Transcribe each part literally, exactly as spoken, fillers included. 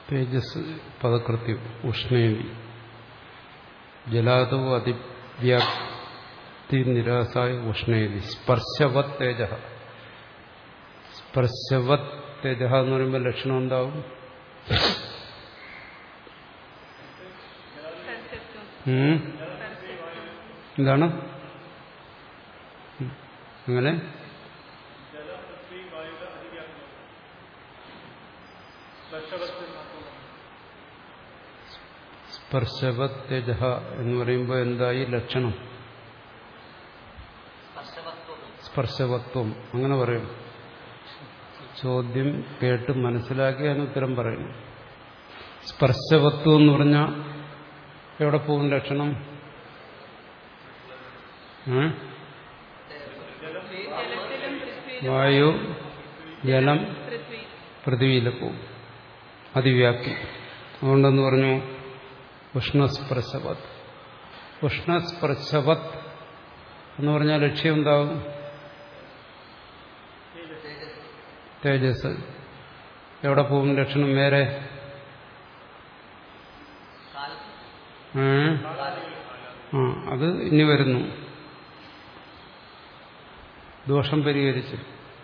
തേജസ് പദകൃത്യം ഉഷ്ണേവി ജലാതോ അതിവ്യാപ്തി നിരാസായ ഉഷ്ണേവി സ്പർശവത് തേജ. സ്പർശവത് തേജ എന്ന് പറയുമ്പോൾ ലക്ഷണം എന്താവും? എന്താണ് അങ്ങനെ? സ്പർശവത് തേജ എന്ന് പറയുമ്പോൾ എന്തായി ലക്ഷണം? സ്പർശവത്വം. അങ്ങനെ പറയും. ചോദ്യം കേട്ട് മനസ്സിലാക്കി അതിന് ഉത്തരം പറയുന്നു. സ്പർശവത്വം എന്ന് പറഞ്ഞാൽ എവിടെ പോകും ലക്ഷണം? വായു, ജലം, പൃഥ്വിയിൽ പോവും. അതിവ്യാപ്തി. അതുകൊണ്ടെന്ന് പറഞ്ഞു ഉഷ്ണസ്പർശവത്. ഉഷ്ണസ്പർശവത് എന്ന് പറഞ്ഞാൽ ലക്ഷ്യം എന്താവും? തേജസ്. എവിടെ പോകും ലക്ഷണം? വേറെ ആ അത് ഇനി വരുന്നു. ദോഷം പരിഹരിച്ച്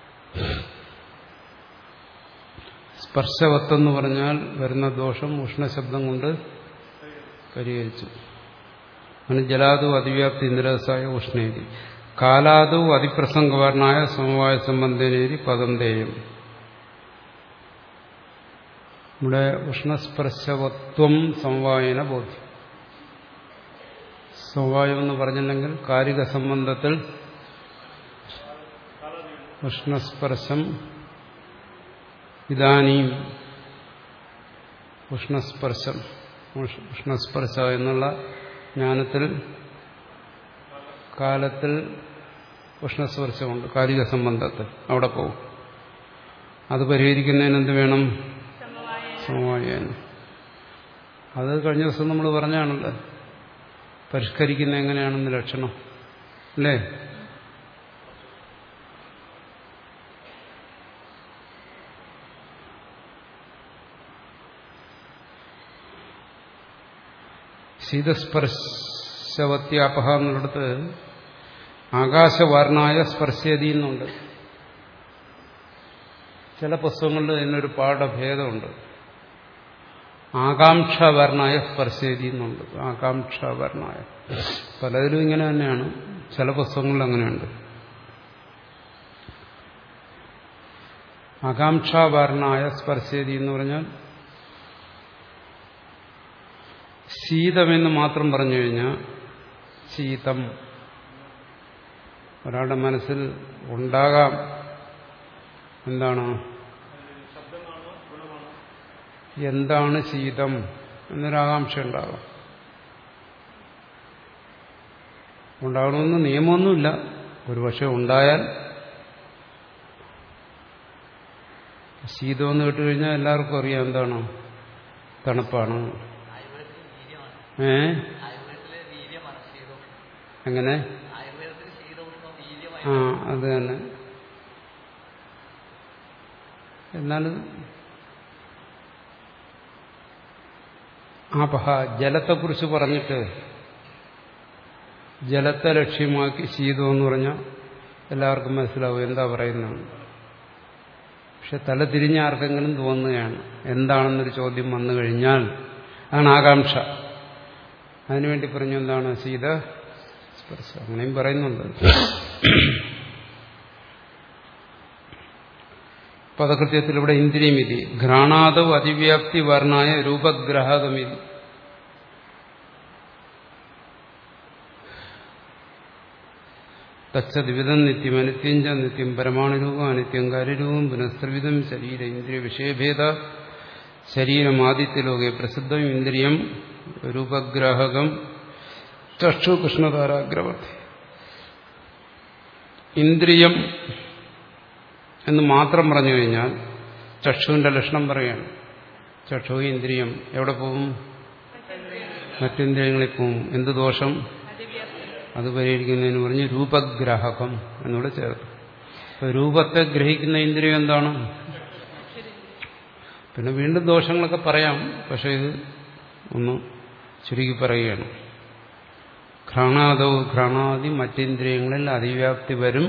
സ്പർശവത്തെന്ന് പറഞ്ഞാൽ വരുന്ന ദോഷം ഉഷ്ണശബ്ദം കൊണ്ട് പരിഹരിച്ചു. അങ്ങനെ ജലാദു അതിവ്യാപ്തി നിരസായ ഉഷ്ണേരി കാലാദു അതിപ്രസംഗവാരനായ സമവായ സംബന്ധനേരി പദന്തേയം. ഇവിടെ ഉഷ്ണസ്പർശവത്വം സമവായന ബോധ്യം. സമവായം എന്ന് പറഞ്ഞില്ലെങ്കിൽ കാരിക സംബന്ധത്തിൽ ഉഷ്ണസ്പർശം ഇതാനീം ഉഷ്ണസ്പർശം ഉഷ്ണസ്പർശ എന്നുള്ള ജ്ഞാനത്തിൽ കാലത്തിൽ ഉഷ്ണസ്പർശമുണ്ട്. കാലിക സംബന്ധത്തിൽ അവിടെ പോകും. അത് പരിഹരിക്കുന്നതിന് എന്ത് വേണം? സമവായനം. അത് കഴിഞ്ഞ ദിവസം നമ്മൾ പറഞ്ഞാണല്ലോ പരിഷ്കരിക്കുന്ന എങ്ങനെയാണെന്ന് ലക്ഷണം അല്ലേ? ശീതസ്പർശവത്യാപഹ എന്നുള്ളിടത്ത് ആകാശവാർണായ സ്പർശയതി എന്നുണ്ട്. ചില പുസ്തകങ്ങളിൽ ഇതിനൊരു പാഠഭേദമുണ്ട്. ആകാംക്ഷാവർണായ സ്പർശയതി എന്നുണ്ട്. ആകാംക്ഷാവർണായ പലതിലും ഇങ്ങനെ തന്നെയാണ്. ചില പുസ്തകങ്ങളിൽ അങ്ങനെയുണ്ട്. ആകാംക്ഷാവർണായ സ്പർശയതി എന്ന് പറഞ്ഞാൽ ശീതമെന്ന് മാത്രം പറഞ്ഞു കഴിഞ്ഞാൽ ശീതം ഒരാളുടെ മനസ്സിൽ ഉണ്ടാകാം. എന്താണ് എന്താണ് ശീതം എന്നൊരാകാംക്ഷ ഉണ്ടാകാം. ഉണ്ടാകണമെന്ന് നിയമമൊന്നുമില്ല. ഒരുപക്ഷെ ഉണ്ടായാൽ ശീതമെന്ന് കേട്ടുകഴിഞ്ഞാൽ എല്ലാവർക്കും അറിയാം എന്താണ് തണുപ്പാണ്. ഏ എങ്ങനെ? ആ അത് തന്നെ. എന്നാൽ ആപഹ ജലത്തെക്കുറിച്ച് പറഞ്ഞിട്ട് ജലത്തെ ലക്ഷ്യമാക്കി ശീതം എന്ന് പറഞ്ഞാൽ എല്ലാവർക്കും മനസ്സിലാവും എന്താ പറയുന്നത്. പക്ഷെ തല തിരിഞ്ഞ ആർക്കെങ്കിലും തോന്നുകയാണ് എന്താണെന്നൊരു ചോദ്യം വന്നു കഴിഞ്ഞാൽ അതാണ് ആകാംക്ഷ. അതിനുവേണ്ടി പറഞ്ഞു എന്താണ് ശീത സ്പർശം. അങ്ങനെയും പറയുന്നുണ്ട്. പദകൃത്യത്തിൽ ഇവിടെ ഇന്ദ്രിയമിതി ഘ്രാണാദൗ അതിവ്യാപ്തി വർണ്ണായ രൂപഗ്രാഹകമിതി. തച്ചദ്വിധം നിത്യം അനിത്യം ച നിത്യം പരമാണുരൂപം അനിത്യം കാര്യരൂപം പുനഃസ്ത്രിവിധം ശരീര ഇന്ദ്രിയ വിഷയഭേദ ശരീരമാദിത്യലോകെ പ്രസിദ്ധം ഇന്ദ്രിയം രൂപഗ്രാഹകം ചക്ഷു കൃഷ്ണധാരാഗ്രവർത്തി. ഇന്ദ്രിയം എന്ന് മാത്രം പറഞ്ഞു കഴിഞ്ഞാൽ ചക്ഷുവിന്റെ ലക്ഷണം പറയുകയാണ്. ചക്ഷു ഇന്ദ്രിയം എവിടെ പോവും? മറ്റിന്ദ്രിയങ്ങളിൽ പോവും. എന്ത് ദോഷം? അത് പരിഹരിക്കുന്നതിന് പറഞ്ഞ് രൂപഗ്രാഹകം എന്നൂടെ ചേർത്ത്. രൂപത്തെ ഗ്രഹിക്കുന്ന ഇന്ദ്രിയം എന്താണ്? പിന്നെ വീണ്ടും ദോഷങ്ങളൊക്കെ പറയാം. പക്ഷെ ഇത് ഒന്ന് ചുരുക്കി പറയുകയാണ്. ഘ്രാണാദോ ഘ്രാണാദി മറ്റിന്ദ്രിയങ്ങളിൽ അതിവ്യാപ്തി വരും.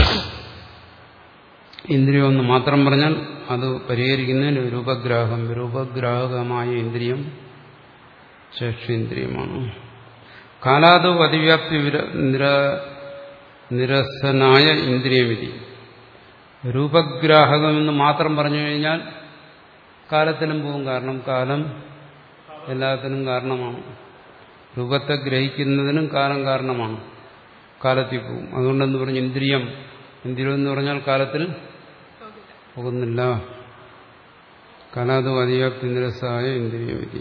ഇന്ദ്രിയം ഒന്ന് മാത്രം പറഞ്ഞാൽ അത് പരിഹരിക്കുന്നതിന് രൂപഗ്രാഹം രൂപഗ്രാഹകമായ ഇന്ദ്രിയം ചേക്ഷേന്ദ്രിയമാണ്. കാലാദോ അതിവ്യാപ്തി നിരസനായ ഇന്ദ്രിയമിതി. രൂപഗ്രാഹകമെന്ന് മാത്രം പറഞ്ഞു കഴിഞ്ഞാൽ കാലത്തിനും പോകും. കാരണം കാലം എല്ലാത്തിനും കാരണമാണ്. രൂപത്തെ ഗ്രഹിക്കുന്നതിനും കാലം കാരണമാണ്. കാലത്തിൽ പോകും. അതുകൊണ്ടെന്ന് പറഞ്ഞു ഇന്ദ്രിയം ഇന്ദ്രിയം എന്ന് പറഞ്ഞാൽ കാലത്തിൽ പോകുന്നില്ല. കാലാദോ അതിവ്യാപ്തി നിരസായ ഇന്ദ്രിയമിതി.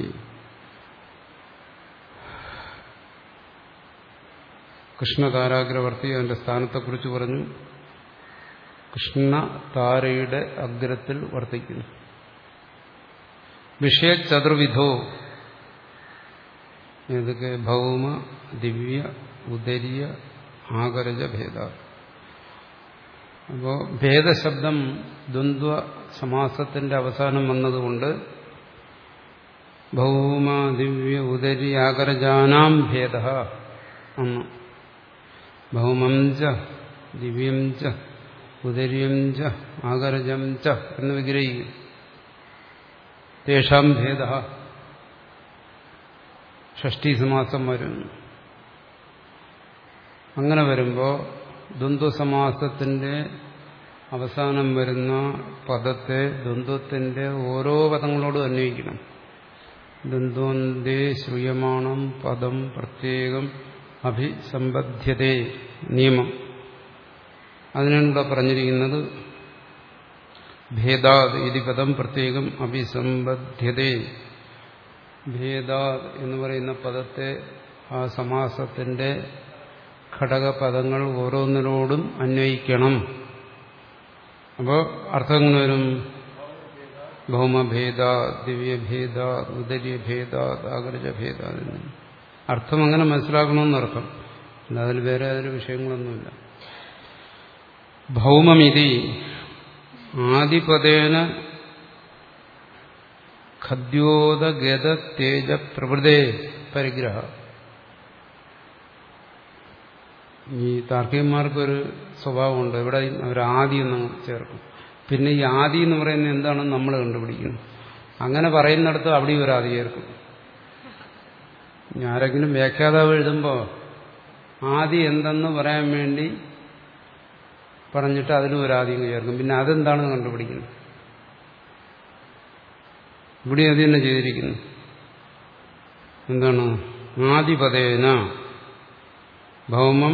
കൃഷ്ണ താരാഗ്രവർത്തി അതിന്റെ സ്ഥാനത്തെക്കുറിച്ച് പറഞ്ഞു. കൃഷ്ണ താരയുടെ അഗ്രത്തിൽ വർത്തിക്കുന്നു. വിഷയ ചതുർവിധോ ഏതൊക്കെ? ഭൗമ ദിവ്യ ഉദരീയ ആകരജ ഭേദ. അപ്പോ ഭേദശബ്ദം ദ്വന്ദ്വ സമാസത്തിന്റെ അവസാനം വന്നതുകൊണ്ട് ഭൗമ ദിവ്യ ഉദരി ആകരജാനാം ഭേദ എന്ന്. ഭൗമം ച ദിവ്യം ച ഉദര്യം ച ആകരജം ച എന്ന് വിഗ്രഹിക്കും. തേഷാം ഭേദ ഷഷ്ഠി സമാസം വരുന്നു. അങ്ങനെ വരുമ്പോൾ ദ്വന്ദ്വസമാസത്തിന്റെ അവസാനം വരുന്ന പദത്തെ ദ്വന്ദ്വത്തിന്റെ ഓരോ പദങ്ങളോടും അന്വയിക്കണം. ദ്വന്ദ്വന്തേ ശ്രൂയമാണം പദം പ്രത്യേകം അഭിസംബദ്ധ്യതേ നിയമം. അതിനാണ് ഇവിടെ പറഞ്ഞിരിക്കുന്നത്. ഭേദാത് ഇതി പദം പ്രത്യേകം അഭിസംബദ്ധ്യതേ. ഭേദാത് എന്ന് പറയുന്ന പദത്തെ ആ സമാസത്തിന്റെ ഘടകപദങ്ങൾ ഓരോന്നിനോടും അന്വയിക്കണം. അപ്പോൾ അർത്ഥം എങ്ങനെ വരും? ഭൗമഭേദ ദിവ്യഭേദ ഉദര്യഭേദ ആകർജഭേദ. അർത്ഥം അങ്ങനെ മനസ്സിലാക്കണമെന്നർത്ഥം. അല്ല അതിൽ വേറെ അതിൽ വിഷയങ്ങളൊന്നുമില്ല. ഭൗമമിതി ആദിപദേന ഖദ്യോദഗത തേജ പ്രവൃതേ പരിഗ്രഹ. ഈ താർക്കികന്മാർക്കൊരു സ്വഭാവമുണ്ട്. ഇവിടെ അവർ ആദി എന്ന് ചേർക്കും. പിന്നെ ഈ ആദി എന്ന് പറയുന്നത് എന്താണെന്ന് നമ്മൾ കണ്ടുപിടിക്കണം. അങ്ങനെ പറയുന്നിടത്ത് അവിടെയും ഒരു ആദി ചേർക്കും. ആരെങ്കിലും വ്യാഖ്യാതാവ് എഴുതുമ്പോൾ ആദി എന്തെന്ന് പറയാൻ വേണ്ടി പറഞ്ഞിട്ട് അതിലും ഒരു ആദ്യം ചേർക്കും. പിന്നെ അതെന്താണെന്ന് കണ്ടുപിടിക്കുന്നത്. ഇവിടെ അത് തന്നെ ചെയ്തിരിക്കുന്നു. എന്താണ്? ആദിപദേന ഭൗമം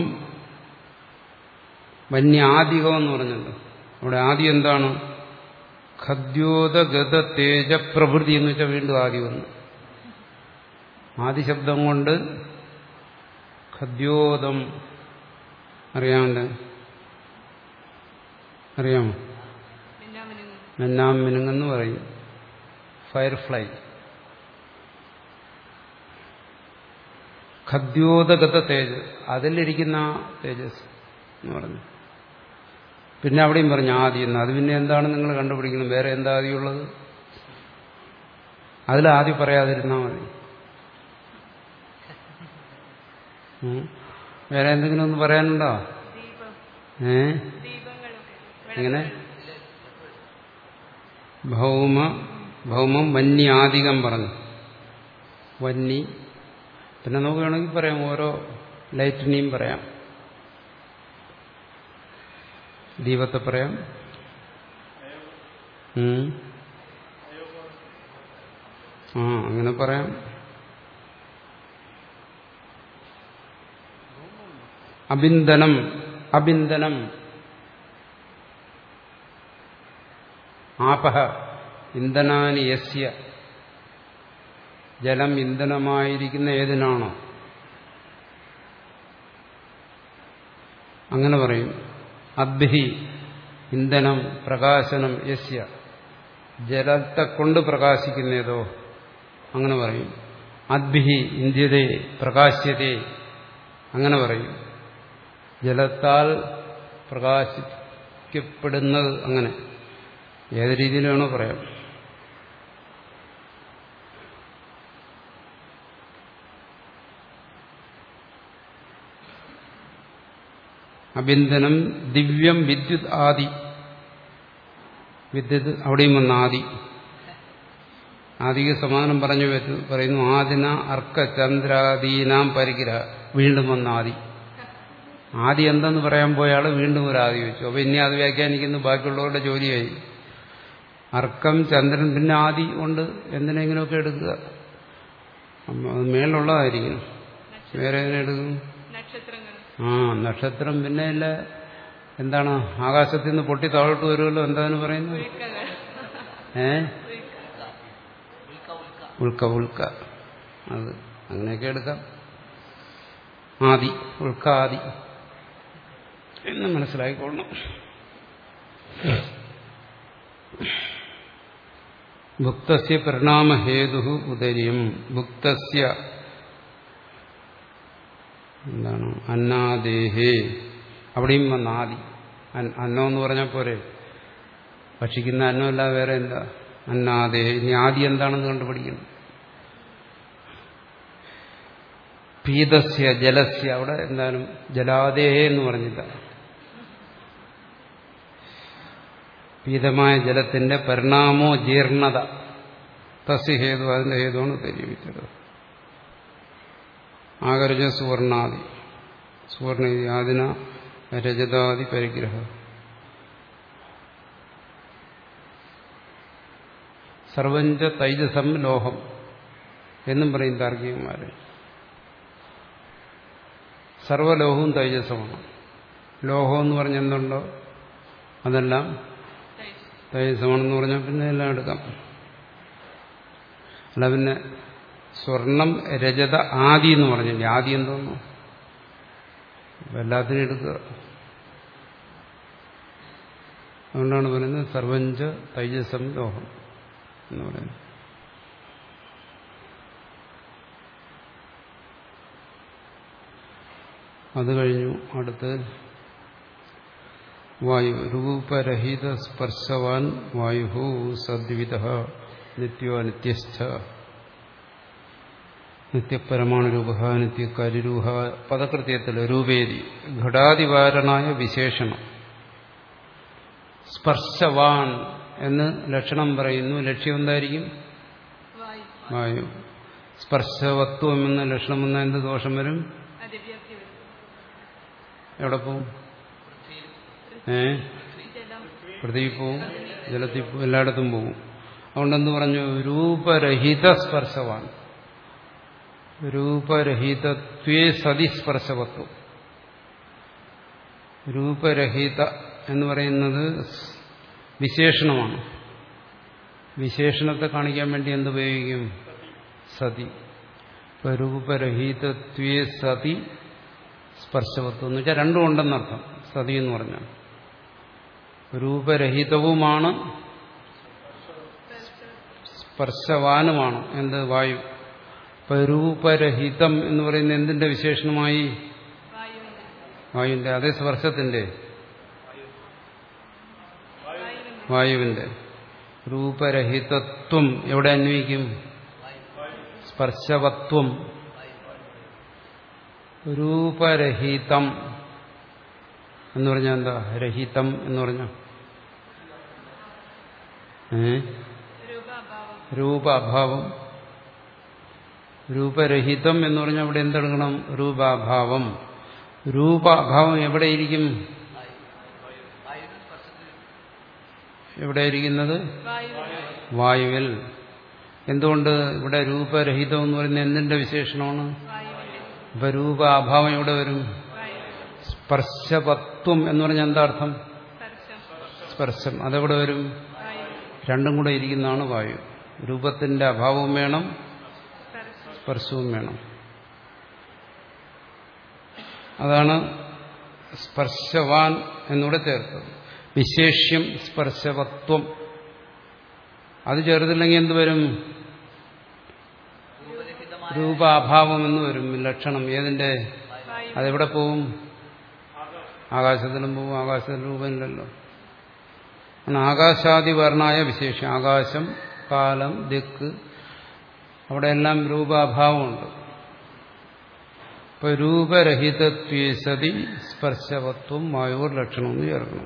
വന്യാദികം എന്ന് പറഞ്ഞല്ലോ. അവിടെ ആദി എന്താണ്? ഖദ്യോദഗത തേജ പ്രവൃത്തി എന്ന് വെച്ചാൽ വീണ്ടും ആദി വന്നു. ആദിശബ്ദം കൊണ്ട് ഖദ്യോദം അറിയാമല്ലോ. അറിയാമോ? മെന്നാം മിനുങ്ങെന്ന് പറയും. ഫയർഫ്ലൈ. ഖദ്യോദഗത തേജസ്, അതിലിരിക്കുന്ന തേജസ് എന്ന് പറഞ്ഞു. പിന്നെ അവിടെയും പറഞ്ഞു ആദി എന്ന്. അത് പിന്നെ എന്താണ് നിങ്ങൾ കണ്ടുപിടിക്കുന്നത്? വേറെ എന്താ ആദിയുള്ളത്? അതിൽ ആദ്യം പറയാതിരുന്നാൽ മതി. വേറെ എന്തെങ്കിലും ഒന്ന് പറയാനുണ്ടോ? ഏ എങ്ങനെ? ഭൗമ ഭൗമം വന്യാധികം പറഞ്ഞു. വന്നി. പിന്നെ നമുക്ക് വേണമെങ്കിൽ പറയാം, ഓരോ ലൈറ്റിനെയും പറയാം. ദീപത്തെ പറയാം. ആ അങ്ങനെ പറയാം. അബിന്ദനം അബിന്ദനം ആപഹ ഇന്ധനാനി യസ്യ. ജലം ഇന്ധനമായിരിക്കുന്ന ഏതിനാണോ അങ്ങനെ പറയും. അദ്ഭിഹി ഇന്ധനം പ്രകാശനം യസ്യ. ജലത്തെ കൊണ്ട് പ്രകാശിക്കുന്നതോ അങ്ങനെ പറയും. അദ്ഭിഹി ഇന്ത്യതേ പ്രകാശ്യതേ അങ്ങനെ പറയും. ജലത്താൽ പ്രകാശിക്കപ്പെടുന്നത് അങ്ങനെ ഏത് രീതിയിലാണോ പറയാം. അബിന്ദനം ദിവ്യം വിദ്യുത് ആദി. വിദ്യുത് അവിടെയും വന്ന ആദി. ആദിക്ക് സമാനം പറഞ്ഞു പറയുന്നു ആദിന അർക്ക ചന്ദ്രാദീനാം പരിഗ്രഹ. വീണ്ടും വന്ന ആദി. ആദി എന്തെന്ന് പറയാൻ പോയാൾ വീണ്ടും ഒരു ആദി വെച്ചു. അപ്പൊ ഇനി അത് വ്യാഖ്യാനിക്കുന്നു ബാക്കിയുള്ളവരുടെ ജോലിയായി. അർക്കം ചന്ദ്രൻ പിന്നെ ആദി കൊണ്ട് എന്തിനെങ്കിലുമൊക്കെ എടുക്കുക. അത് മേലുള്ളതായിരിക്കും. വേറെ എങ്ങനെ എടുക്കും? ആ നക്ഷത്രം പിന്നെ ഇല്ല. എന്താണ് ആകാശത്തിൽ നിന്ന് പൊട്ടി താഴോട്ട് വരുമല്ലോ. എന്താണ് പറയുന്നത്? ഏ ഉൽക്ക ഉൽക്ക അത് അങ്ങനെയൊക്കെ എടുക്കാം. ആദി ഉൽക്ക ആദി എന്ന് മനസ്സിലായിക്കൊള്ളണം. ഭുക്തസ്യ പരിണാമഹേതു ഉദര്യം. ഭുക്തസ്യ എന്താണ്? അന്നാദേഹേ. അവിടെയും വന്ന ആദി. അന്നം എന്ന് പറഞ്ഞാൽ പോരെ, ഭക്ഷിക്കുന്ന അന്നമല്ലാതെ വേറെ എന്താ? അന്നാദേഹേ. ഇനി ആദി എന്താണെന്ന് കണ്ടുപിടിക്കണം. പീതസ്യ ജലസ്യ. അവിടെ എന്തായാലും ജലാദേഹേ എന്ന് പറഞ്ഞില്ല. പീതമായ ജലത്തിന്റെ പരിണാമോ ജീർണത. തസ്യ ഹേതു. അതിന്റെ ഹേതുവാണ് തെരിയിച്ചത്. ആകർജ സുവർണാദി. സുവർണ ആദിന രജതാദി പരിഗ്രഹ. സർവഞ്ച തൈജസം ലോഹം എന്നും പറയും താർക്കികന്മാര്. സർവലോഹവും തൈജസമാണ്. ലോഹം എന്ന് പറഞ്ഞ എന്തുണ്ടോ അതെല്ലാം തൈജസമാണെന്ന് പറഞ്ഞാൽ പിന്നെ എല്ലാം എടുക്കാം. അല്ല പിന്നെ സ്വർണം രജത ആദി എന്ന് പറഞ്ഞില്ലേ. ആദി എന്തോന്നു? എല്ലാത്തിനും എടുക്കുക. അതുകൊണ്ടാണ് പറയുന്നത് സർവഞ്ച തൈജസം ലോഹം എന്ന് പറയുന്നത്. അത് കഴിഞ്ഞു. അടുത്ത് വായു. രൂപരഹിത സ്പർശവാൻ വായു സദ്വിധ നിത്യോ നിത്യസ്ഥ. നിത്യപരമാണുരൂപ നിത്യകരിരൂഹ. പദകൃത്യത്തിൽ രൂപേരി ഘടാതിവാരണായ വിശേഷണം. സ്പർശവാൻ എന്ന് ലക്ഷണം പറയുന്നു. ലക്ഷ്യം എന്തായിരിക്കും? വായു. സ്പർശവത്വം എന്ന ലക്ഷണം വന്നാൽ എന്ത് ദോഷം വരും? എവിടെ പോവും? ഏ പൃഥ്വി പോവും, ജലത്തിൽ പോവും, എല്ലായിടത്തും പോവും. അതുകൊണ്ടെന്ന് പറഞ്ഞു? രൂപരഹിത സ്പർശവാൻ. രൂപരഹിതത്വേ സതി സ്പർശവത്വം. രൂപരഹിത എന്ന് പറയുന്നത് വിശേഷണമാണ്. വിശേഷണത്തെ കാണിക്കാൻ വേണ്ടി എന്തുപയോഗിക്കും? സതി. ഇപ്പൊ രൂപരഹിതത്വേ സതി സ്പർശവത്വം എന്ന് വെച്ചാൽ രണ്ടും ഉണ്ടെന്നർത്ഥം. സതി എന്ന് പറഞ്ഞാൽ രൂപരഹിതവുമാണ് സ്പർശവാനുമാണ്. എന്ത്? വായു. ഇപ്പൊ രൂപരഹിതം എന്ന് പറയുന്നത് എന്തിന്റെ വിശേഷണമായി? വായുവിന്റെ. അതേ സ്പർശത്തിന്റെ വായുവിന്റെ. രൂപരഹിതത്വം എവിടെ അന്വയിക്കും? സ്പർശവത്വം. രൂപരഹിതം എന്ന് പറഞ്ഞാൽ എന്താ? രഹിതം എന്ന് പറഞ്ഞാൽ ഏ രൂപ അഭാവം. രൂപരഹിതം എന്ന് പറഞ്ഞാൽ അവിടെ എന്തെടുക്കണം? രൂപാഭാവം. രൂപാഭാവം എവിടെയിരിക്കും? എവിടെയിരിക്കുന്നത്? വായുവിൽ. എന്തുകൊണ്ട് ഇവിടെ രൂപരഹിതം എന്ന് പറയുന്നത് എന്തിന്റെ വിശേഷണമാണ്? ഇപ്പൊ രൂപാഭാവം എവിടെ വരും? സ്പർശവത്വം എന്ന് പറഞ്ഞാൽ എന്താ അർത്ഥം? സ്പർശം. അതെവിടെ വരും? രണ്ടും കൂടെ ഇരിക്കുന്നതാണ് വായു. രൂപത്തിന്റെ അഭാവവും വേണം, സ്പർശവും വേണം. അതാണ് സ്പർശവാൻ എന്നൂടെ ചേർത്തത്. വിശേഷ്യം സ്പർശവത്വം. അത് ചേർത്തില്ലെങ്കിൽ എന്തുവരും? രൂപാഭാവം എന്ന് വരും. ലക്ഷണം ഏതിന്റെ? അതെവിടെ പോവും? ആകാശത്തിലും പോവും. ആകാശത്തിൽ രൂപമില്ലല്ലോ. ആകാശാദിവർണായ വിശേഷം. ആകാശം, കാലം, ദിക്ക്, അവിടെയെല്ലാം രൂപാഭാവമുണ്ട്. ഇപ്പൊ രൂപരഹിതത്വേ സതി സ്പർശവത്വം വായുവർ ലക്ഷണം എന്ന് ചേർക്കണം.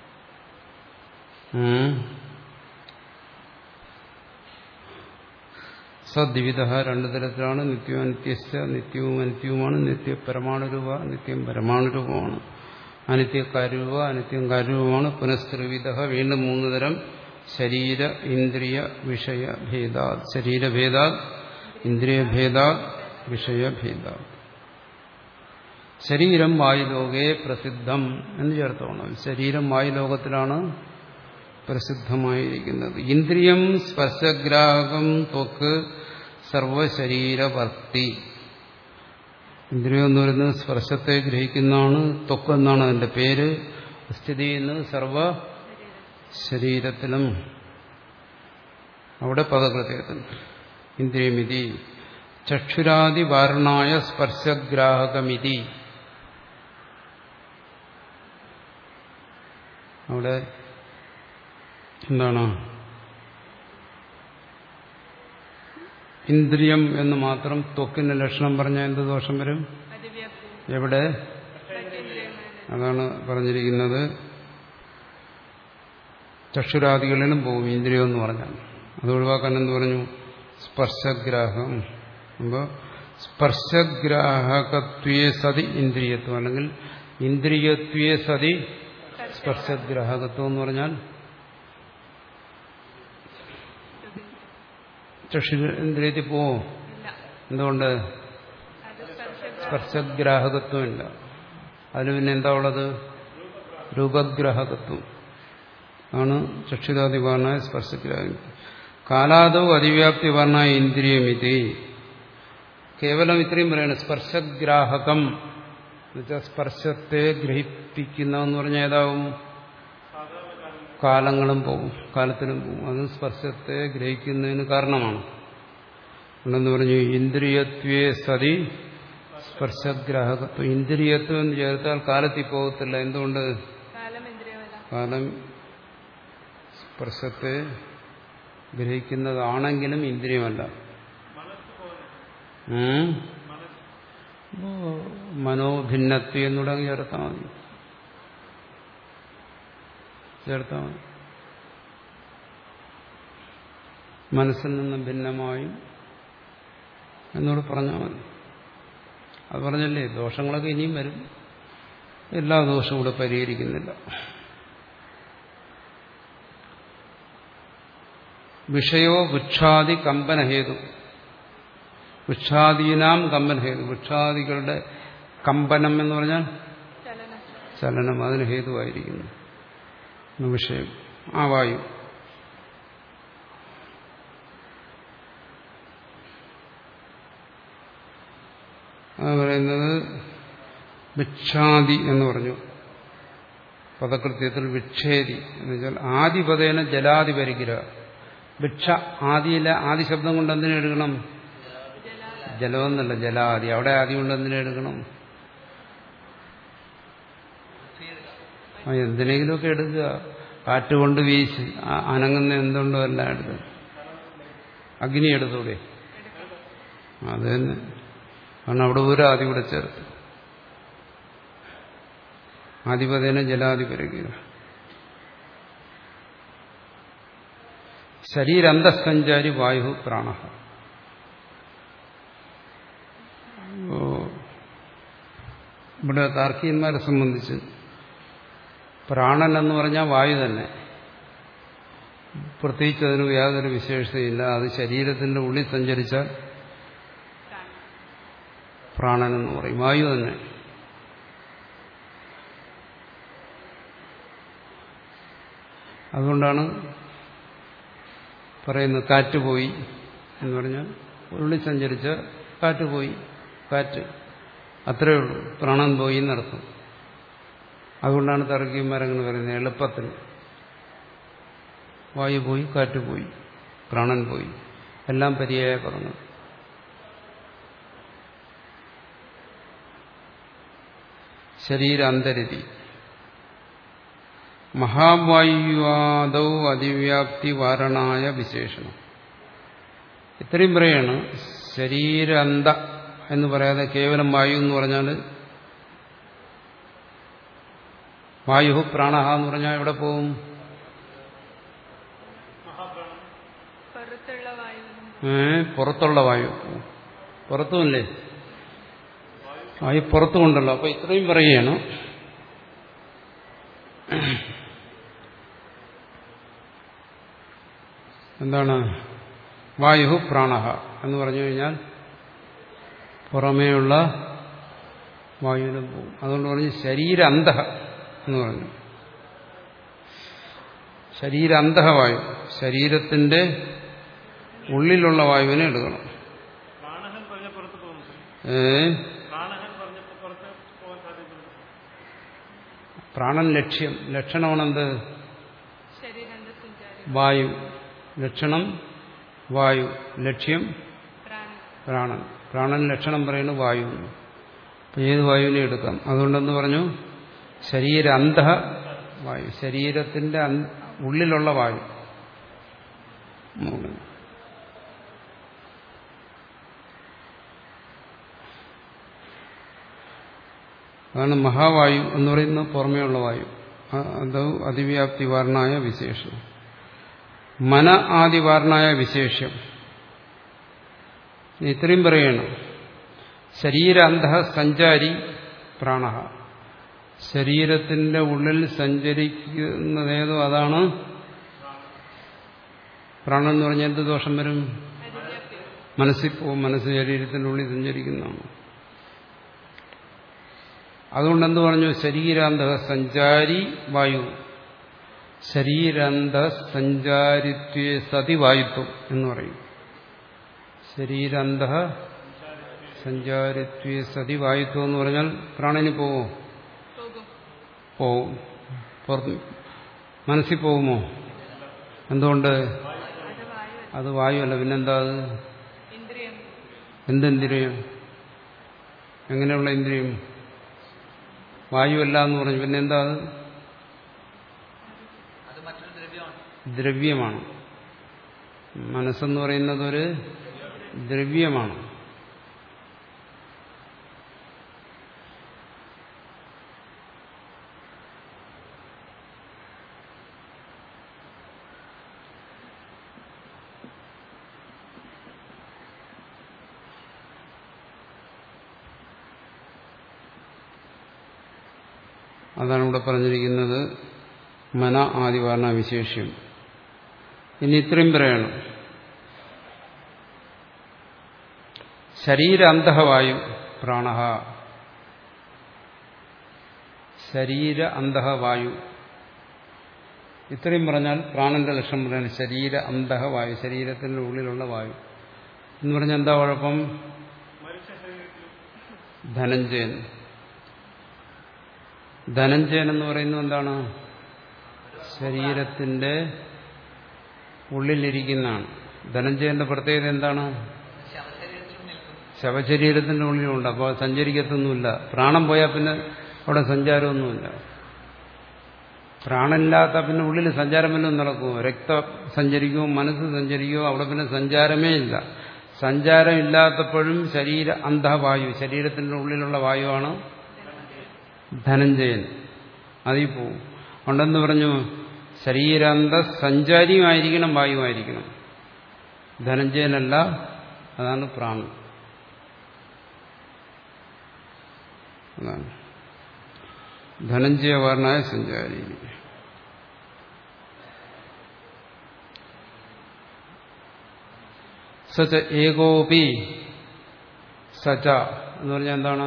സദ്വിധ രണ്ടു തരത്തിലാണ്. നിത്യവും അനിത്യസ്ഥ, നിത്യവും അനിത്യവുമാണ്. നിത്യ പരമാണുരൂപ, നിത്യം പരമാണുരൂപമാണ്. അനിത്യകാരൂപ, അനിത്യം കാരൂപമാണ്. പുനഃസ്ത്രിവിധ വീണ്ടും മൂന്ന് തരം. ശരീര ഇന്ദ്രിയ വിഷയഭേദാ, ശരീരഭേദാ ഇന്ദ്രിയഭേദാ വിഷയഭേദാ. ശരീരം വായുലോകേ പ്രസിദ്ധം എന്ന് ചേർത്തോണം. ശരീരം വായുലോകത്തിലാണ് പ്രസിദ്ധമായിരിക്കുന്നത്. ഇന്ദ്രിയം സ്പർശഗ്രാഹകം ത്വക്ക് സർവശരീരവർത്തി. ഇന്ദ്രിയം എന്ന് പറയുന്നത് സ്പർശത്തെ ഗ്രഹിക്കുന്നതാണ്. ത്വക്ക് എന്നാണ് അതിന്റെ പേര്. സ്ഥിതി ചെയ്യുന്നത് സർവ ശരീരത്തിലും. അവിടെ പദകൃത്യത്തിൽ ഇന്ദ്രിയമിതി ചക്ഷുരാദി വാരണായ സ്പർശഗ്രാഹകമിതി. അവിടെ എന്താണ്? ഇന്ദ്രിയം എന്ന് മാത്രം ത്വക്കിന്റെ ലക്ഷണം പറഞ്ഞാൽ എന്ത് ദോഷം വരും? എവിടെ? അതാണ് പറഞ്ഞിരിക്കുന്നത്. ചക്ഷുരാദികളിലും പോകും ഇന്ദ്രിയം എന്ന് പറഞ്ഞാൽ. അത് ഒഴിവാക്കാൻ എന്ത് പറഞ്ഞു? സ്പർശഗ്രാഹം. അപ്പോൾ സ്പർശഗ്രാഹകത്വേ സതി ഇന്ദ്രിയത്വം, അല്ലെങ്കിൽ ഇന്ദ്രിയത്വേ സതി സ്പർശഗ്രാഹകത്വം എന്ന് പറഞ്ഞാൽ ചക്ഷുരേന്ദ്രിയത്തിൽ പോവും. എന്തുകൊണ്ട്? സ്പർശഗ്രാഹകത്വമില്ല. അതിൽ പിന്നെ എന്താ ഉള്ളത്? രൂപഗ്രാഹകത്വം ആണ്. ചക്ഷുരാദി വർണ്ണായ സ്പർശഗ്രാഹം. കാലാദോ അതിവ്യാപ്തി വർണ്ണായ ഇന്ദ്രിയമിതി. കേവലം ഇത്രയും പറയാണ്. സ്പർശഗ്രാഹകം എന്നുവെച്ചാൽ സ്പർശത്തെ ഗ്രഹിപ്പിക്കുന്നതെന്ന് പറഞ്ഞാൽ ഏതാവും? കാലങ്ങളും പോകും, കാലത്തിനും പോകും. അത് സ്പർശത്തെ ഗ്രഹിക്കുന്നതിന് കാരണമാണ്. ഉണ്ടെന്ന് പറഞ്ഞു ഇന്ദ്രിയത്വേ സതി സ്പർശഗ്രാഹകത്വം. ഇന്ദ്രിയത്വം എന്ന് ചേർത്താൽ കാലത്തിൽ പോകത്തില്ല. എന്തുകൊണ്ട്? കാലം സ്പർശത്തെ ഗ്രഹിക്കുന്നതാണെങ്കിലും ഇന്ദ്രിയമല്ല. മനോഭിന്നത്വം എന്നൂടെ ചേർത്താൽ മതി. ചേർത്താൽ മതി. മനസ്സിൽ നിന്നും ഭിന്നമായും എന്നോട് പറഞ്ഞാൽ മതി. അത് പറഞ്ഞല്ലേ, ദോഷങ്ങളൊക്കെ ഇനിയും വരും. എല്ലാ ദോഷവും കൂടെ പരിഹരിക്കുന്നില്ല. വിഷയോ വൃക്ഷാദി കമ്പനഹേതു. വൃക്ഷാദീനാം കമ്പനഹേതു. വൃക്ഷാദികളുടെ കമ്പനം എന്ന് പറഞ്ഞാൽ ചലനം, അതിന് ഹേതുവായിരിക്കുന്നു വിഷയം. ആ വായു. അത് പറയുന്നത് വിക്ഷാദി എന്ന് പറഞ്ഞു. പദകൃത്യത്തിൽ വിക്ഷേദി എന്ന് വെച്ചാൽ ആദിപദേന ജലാദി പരിഗ്രഹ. ഭിക്ഷ ആദിയില്ല. ആദി ശബ്ദം കൊണ്ട് എന്തിനെ എടുക്കണം? ജലമെന്നല്ല, ജലാദി. അവിടെ ആദി കൊണ്ട് എന്തിനെ എടുക്കണം? എന്തിനെങ്കിലുമൊക്കെ എടുക്കുക. കാറ്റുകൊണ്ട് വീശി അനങ്ങുന്ന എന്തുകൊണ്ടോ എല്ലാം എടുത്ത്. അഗ്നി എടുത്തൂടെ? അത് തന്നെ. കാരണം അവിടെ ഒരു ആദി കൂടെ ചേർത്ത്. ആദിപദേന ജലാദി പരിഗ്രഹ. ശരീരന്തഃസഞ്ചാരി വായു പ്രാണ. ഇവിടെ താർക്കികന്മാരെ സംബന്ധിച്ച് പ്രാണൻ എന്ന് പറഞ്ഞാൽ വായു തന്നെ. പ്രത്യേകിച്ച് അതിന് യാതൊരു വിശേഷതയില്ല. അത് ശരീരത്തിന്റെ ഉള്ളിൽ സഞ്ചരിച്ചാൽ പ്രാണൻ എന്ന് പറയും. വായു തന്നെ. അതുകൊണ്ടാണ് പറയുന്നത് കാറ്റ് പോയി എന്ന് പറഞ്ഞാൽ ഉള്ളിൽ സഞ്ചരിച്ച കാറ്റ് പോയി. കാറ്റ് അത്രയേ ഉള്ളൂ. പ്രാണൻ പോയി എന്നർത്ഥം. അതുകൊണ്ടാണ് താർക്കികന്മാരങ്ങനെ പറയുന്നത്. എളുപ്പത്തിൽ വായു പോയി, കാറ്റ് പോയി, പ്രാണൻ പോയി, എല്ലാം പര്യായ പറഞ്ഞു. ശരീരാന്തരതി മഹാവായുവാദൗ അതിവ്യാപ്തി വാരണായ വിശേഷണം. ഇത്രയും പറയാണ്. ശരീരാന്ത എന്ന് പറയാതെ കേവലം വായു എന്ന് പറഞ്ഞാൽ വായു പ്രാണഹ എന്ന് പറഞ്ഞാൽ എവിടെ പോവും? ഏ പുറത്തുള്ള വായു. പുറത്തുമില്ലേ? വായു പുറത്തുമുണ്ടല്ലോ. അപ്പൊ ഇത്രയും പറയുകയാണ്. എന്താണ് വായു പ്രാണഹ എന്ന് പറഞ്ഞു കഴിഞ്ഞാൽ പുറമേയുള്ള വായുവിനും പോകും. അതുകൊണ്ട് പറഞ്ഞു ശരീരാന്തഃ എന്ന് പറഞ്ഞു. ശരീരാന്തഃവായു, ശരീരത്തിന്റെ ഉള്ളിലുള്ള വായുവിനെ എടുക്കണം. ഏ പ്രാണൻ ലക്ഷ്യം, ലക്ഷണമാണെന്ത്? വായു. ലക്ഷണം വായു, ലക്ഷ്യം പ്രാണൻ. പ്രാണൻ ലക്ഷണം പറയുന്നത് വായു. അപ്പൊ ഏത് വായുവിനെ എടുക്കാം? അതുകൊണ്ടെന്ന് പറഞ്ഞു ശരീരാന്തഃ വായു, ശരീരത്തിന്റെ ഉള്ളിലുള്ള വായു. അതാണ് മഹാവായു എന്ന് പറയുന്നത് പുറമേയുള്ള വായു. അത് അതിവ്യാപ്തി വാർണായ വിശേഷം. മന ആദിവാർണായ വിശേഷ്യം. ഇത്രയും പറയണം. ശരീരാന്തഃ സഞ്ചാരി പ്രാണഹ, ശരീരത്തിന്റെ ഉള്ളിൽ സഞ്ചരിക്കുന്നതേതോ അതാണ് പ്രാണൻ എന്ന് പറഞ്ഞാൽ എന്ത് ദോഷം വരും? മനസ്സിൽ പോവും. മനസ്സ് ശരീരത്തിന്റെ ഉള്ളിൽ സഞ്ചരിക്കുന്നതാണ്. അതുകൊണ്ട് എന്ത് പറഞ്ഞു? ശരീരാന്തഃ സഞ്ചാരി വായു. ശരീരാന്തഃ സഞ്ചാരിത്വേ സതി വായുത്വം എന്ന് പറയും. ശരീരാന്തഃ സഞ്ചാരിത്വേ സതി വായുത്വം എന്ന് പറഞ്ഞാൽ പ്രാണന് പോവോ? പോവും. മനസ്സിൽ പോകുമോ? എന്തുകൊണ്ട്? അത് വായുവല്ല, പിന്നെന്താ അത്? എന്തിന്ദ്രിയം? എങ്ങനെയുള്ള ഇന്ദ്രിയം? വായുവല്ല എന്ന് പറഞ്ഞു. പിന്നെന്താ അത്? ദ്രവ്യമാണ്. മനസ്സെന്ന് പറയുന്നത് ഒരു ദ്രവ്യമാണ്. അതാണ് ഇവിടെ പറഞ്ഞിരിക്കുന്നത് മന ആദിവാരണ വിശേഷ്യം. ഇനി ഇത്രയും പറയണം. ശരീരാന്തഃവായു പ്രാണഹ, ശരീര അന്തഃവായു. ഇത്രയും പറഞ്ഞാൽ പ്രാണന്റെ ലക്ഷണം പറയാണ് ശരീര അന്തഃവായു, ശരീരത്തിന്റെ ഉള്ളിലുള്ള വായു എന്ന് പറഞ്ഞാൽ എന്താ കുഴപ്പം? ധനഞ്ജയൻ. ധനഞ്ജയൻ എന്ന് പറയുന്നത് എന്താണ്? ശരീരത്തിന്റെ ഉള്ളിലിരിക്കുന്നതാണ്. ധനഞ്ജയന്റെ പ്രത്യേകത എന്താണ്? ശവശരീരത്തിന്റെ ഉള്ളിലുണ്ട്. അപ്പോൾ സഞ്ചരിക്കത്തൊന്നുമില്ല. പ്രാണൻ പോയാൽ പിന്നെ അവിടെ സഞ്ചാരമൊന്നുമില്ല. പ്രാണനില്ലാത്ത പിന്നെ ഉള്ളിൽ സഞ്ചാരം വല്ലതും നടക്കുമോ? രക്തം സഞ്ചരിക്കുമോ? മനസ്സ് സഞ്ചരിക്കുമോ? അവിടെ പിന്നെ സഞ്ചാരമേ ഇല്ല. സഞ്ചാരം ഇല്ലാത്തപ്പോഴും ശരീര അന്തഃവായു, ശരീരത്തിന്റെ ഉള്ളിലുള്ള വായുവാണ് ധനഞ്ജയൻ. അതിൽ പോവും. ഉണ്ടെന്ന് പറഞ്ഞു ശരീരാന്ത സഞ്ചാരിയുമായിരിക്കണം, വായുവായിരിക്കണം. ധനഞ്ജയനല്ല. അതാണ് പ്രാണൻ. അതാണ് ധനഞ്ജയവാരനായ സഞ്ചാരി. സച്ച ഏകോപി സച്ച എന്ന് പറഞ്ഞാൽ എന്താണ്?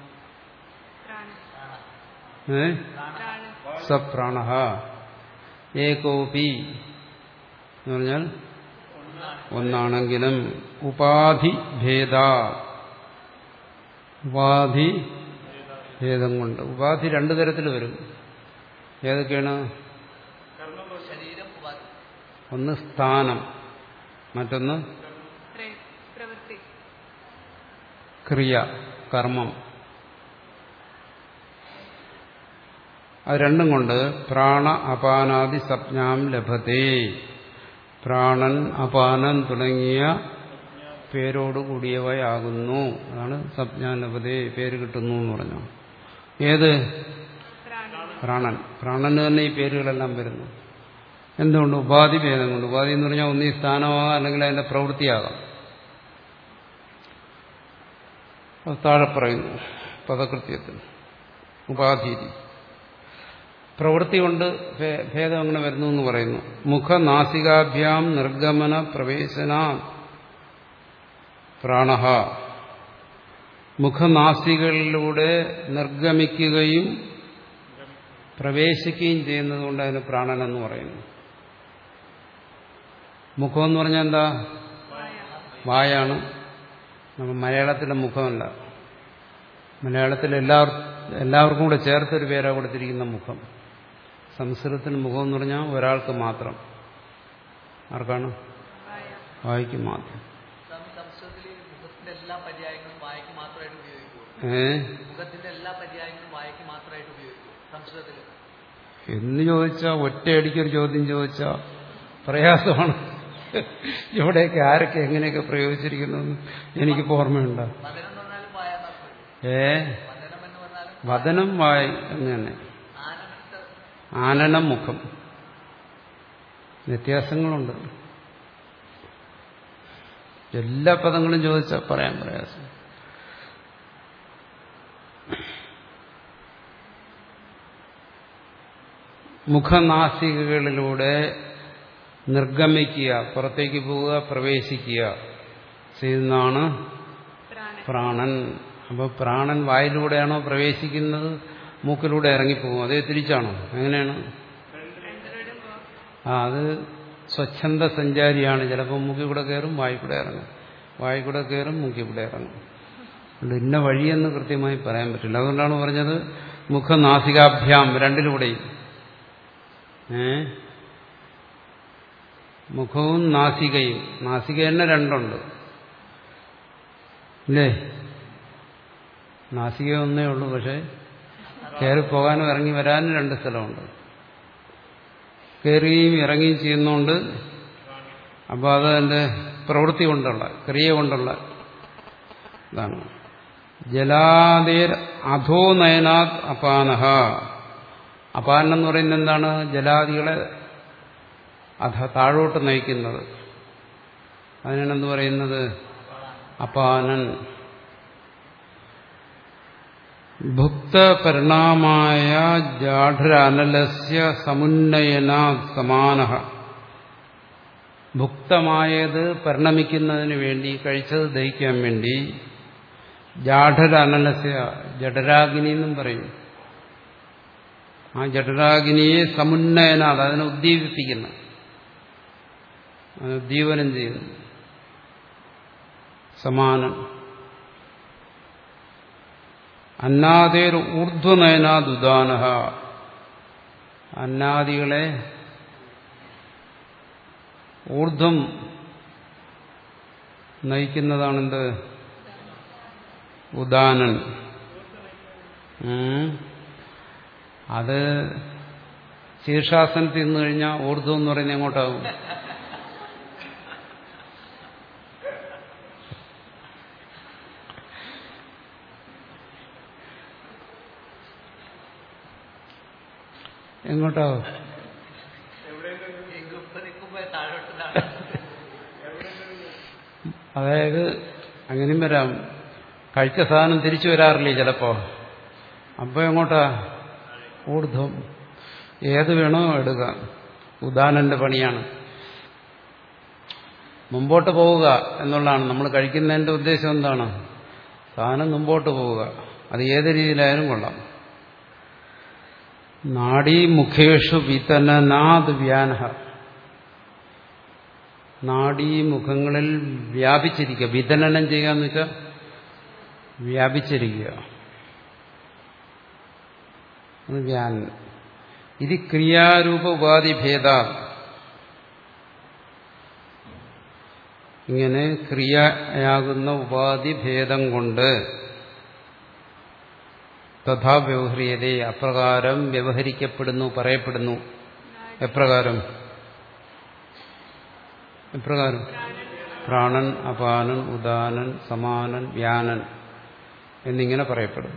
ഏ സപ്രാണഹ. ഏകോപി എന്ന് പറഞ്ഞാൽ ഒന്നാണെങ്കിലും ഉപാധി ഭേദ, ഉപാധി ഭേദം കൊണ്ട്. ഉപാധി രണ്ടു തരത്തിൽ വരും. ഏതൊക്കെയാണ്? ഒന്ന് സ്ഥാനം, മറ്റൊന്ന് ക്രിയ, കർമ്മം. അത് രണ്ടും കൊണ്ട് പ്രാണ അപാനാദി സംജ്ഞാം ലഭത്തെ. പ്രാണൻ, അപാനൻ തുടങ്ങിയ പേരോട് കൂടിയവയാകുന്നു. അതാണ് സംജ്ഞാനപദേ പേര് കിട്ടുന്നു എന്ന് പറഞ്ഞു. ഏത്? പ്രാണൻ. പ്രാണന് തന്നെ ഈ പേരുകളെല്ലാം വരുന്നു. എന്തുകൊണ്ട്? ഉപാധി ഭേദം കൊണ്ട്. ഉപാധി എന്ന് പറഞ്ഞാൽ ഒന്നീ സ്ഥാനമാകാം, അല്ലെങ്കിൽ അതിന്റെ പ്രവൃത്തിയാകാം. അത് താഴെ പറയുന്നു പദകൃത്യത്തിൽ. ഉപാധി പ്രവൃത്തി കൊണ്ട് ഭേദം അങ്ങനെ വരുന്നു എന്ന് പറയുന്നു. മുഖനാസികാഭ്യാം നിർഗമന പ്രവേശന പ്രാണഹ. മുഖനാസികളിലൂടെ നിർഗമിക്കുകയും പ്രവേശിക്കുകയും ചെയ്യുന്നത് കൊണ്ട് അതിന് പ്രാണൻ എന്ന് പറയുന്നു. മുഖം എന്ന് പറഞ്ഞാൽ എന്താ? വായാണ്. നമ്മൾ മലയാളത്തിലെ മുഖമല്ല, മലയാളത്തിൽ എല്ലാവർക്കും എല്ലാവർക്കും കൂടെ ചേർത്തൊരു പേരാ കൊടുത്തിരിക്കുന്ന മുഖം. സംസ്കൃതത്തിൽ മുഖം എന്ന് പറഞ്ഞാൽ ഒരാൾക്ക് മാത്രം. ആർക്കാണ്? വായിക്ക് മാത്രം. എന്ന് ചോദിച്ചാൽ ഒറ്റയടിക്കൊരു ചോദ്യം ചോദിച്ചാൽ പ്രയാസമാണ്. ഇവിടെയൊക്കെ ആരൊക്കെ എങ്ങനെയൊക്കെ പ്രയോഗിച്ചിരിക്കുന്നു എനിക്കിപ്പോ ഓർമ്മയുണ്ടോ? ഏ വദനം വായി എന്ന് തന്നെ. ആനനം മുഖം. വ്യത്യാസങ്ങളുണ്ട്. എല്ലാ പദങ്ങളും ചോദിച്ചാൽ പറയാൻ പ്രയാസം. മുഖനാസികകളിലൂടെ നിർഗമിക്കുക, പുറത്തേക്ക് പോവുക, പ്രവേശിക്കുക ചെയ്യുന്നതാണ് പ്രാണൻ. അപ്പോൾ പ്രാണൻ വായിലൂടെയാണോ പ്രവേശിക്കുന്നത്, മൂക്കിലൂടെ ഇറങ്ങിപ്പോകും? അതേ തിരിച്ചാണോ? എങ്ങനെയാണ്? ആ അത് സ്വച്ഛന്ത സഞ്ചാരിയാണ്. ചിലപ്പോൾ മൂക്കിൽ കൂടെ കയറും, വായി കൂടെ ഇറങ്ങും, വായി കൂടെ കയറും, മൂക്കിൽ കൂടെ ഇറങ്ങും. അതുകൊണ്ട് ഇന്ന വഴിയെന്ന് കൃത്യമായി പറയാൻ പറ്റില്ല. അതുകൊണ്ടാണ് പറഞ്ഞത് മുഖനാസികാഭ്യാം, രണ്ടിലൂടെയും. ഏ മുഖവും നാസികയും. നാസിക തന്നെ രണ്ടുണ്ട് അല്ലേ? നാസിക ഒന്നേ ഉള്ളൂ, പക്ഷെ കയറിപ്പോകാനും ഇറങ്ങി വരാനും രണ്ട് സ്ഥലമുണ്ട്. കയറുകയും ഇറങ്ങുകയും ചെയ്യുന്നതുകൊണ്ട് അപ്പോൾ അത് അതിൻ്റെ പ്രവൃത്തി കൊണ്ടുള്ള, ക്രിയ കൊണ്ടുള്ള ഇതാണ്. ജലാദേർ അധോ നയനാത് അപാനഹ. അപാനം എന്ന് പറയുന്നത് എന്താണ്? ജലാദികളെ അധ താഴോട്ട് നയിക്കുന്നത്. അതിനാണ് എന്ത് പറയുന്നത്? അപാനൻ. ഭുക്തപരിണാമായ ജാഠരനലസ്യ സമുന്നയന സമാനഃ. ഭുക്തമായത് പരിണമിക്കുന്നതിന് വേണ്ടി, കഴിച്ചത് ദഹിക്കാൻ വേണ്ടി, ജാഠരനലസ്യ, ജഠരാഗ്നി എന്നും പറയും. ആ ജഠരാഗ്നിയെ സമുന്നയന, അതിനെ ഉദ്ദീപിപ്പിക്കുന്ന, ഉദ്ദീപനം ചെയ്യുന്നു. സമാനം. അന്നാദേർ ഊർധ്വനയനാദുദാനഃ. അന്നാദികളെ ഊർധ്വം നയിക്കുന്നതാണെന്ത്? ഉദാനൻ. അത് ശീർഷാസനത്തിൽ നിന്ന് കഴിഞ്ഞാൽ ഊർധ്വം എന്ന് പറയുന്നത് എങ്ങോട്ടാവും? എങ്ങോട്ടാവും? അതായത് അങ്ങനെയും വരാം. കഴിച്ച സാധനം തിരിച്ചു വരാറില്ലേ ചിലപ്പോ? അപ്പൊ എങ്ങോട്ടാ? ഊർധ്വം. ഏത് വേണോ എടുക്കാം. ഉദാനന്റെ പണിയാണ്. മുമ്പോട്ട് പോവുക എന്നുള്ളതാണ്. നമ്മൾ കഴിക്കുന്നതിന്റെ ഉദ്ദേശം എന്താണ്? സാധനം മുമ്പോട്ട് പോവുക. അത് ഏത് രീതിയിലായാലും കൊള്ളാം. നാഡീമുഖേഷു വിതനനാദ് വ്യാനഃ. നാഡീമുഖങ്ങളിൽ വ്യാപിച്ചിരിക്കുക. വിതനനം ചെയ്യുക എന്ന് വെച്ചാൽ വ്യാപിച്ചിരിക്കുക. വ്യാനം. ഇത് ക്രിയാരൂപ ഉപാധി ഭേദ. ഇങ്ങനെ ക്രിയയാകുന്ന ഉപാധി ഭേദം കൊണ്ട് തഥാ വ്യവഹ്രിയതേ, അപ്രകാരം വ്യവഹരിക്കപ്പെടുന്നു, പറയപ്പെടുന്നു. എപ്രകാരം? എപ്രകാരം? പ്രാണൻ, അപാനൻ, ഉദാനൻ, സമാനൻ, വ്യാനൻ എന്നിങ്ങനെ പറയപ്പെടും.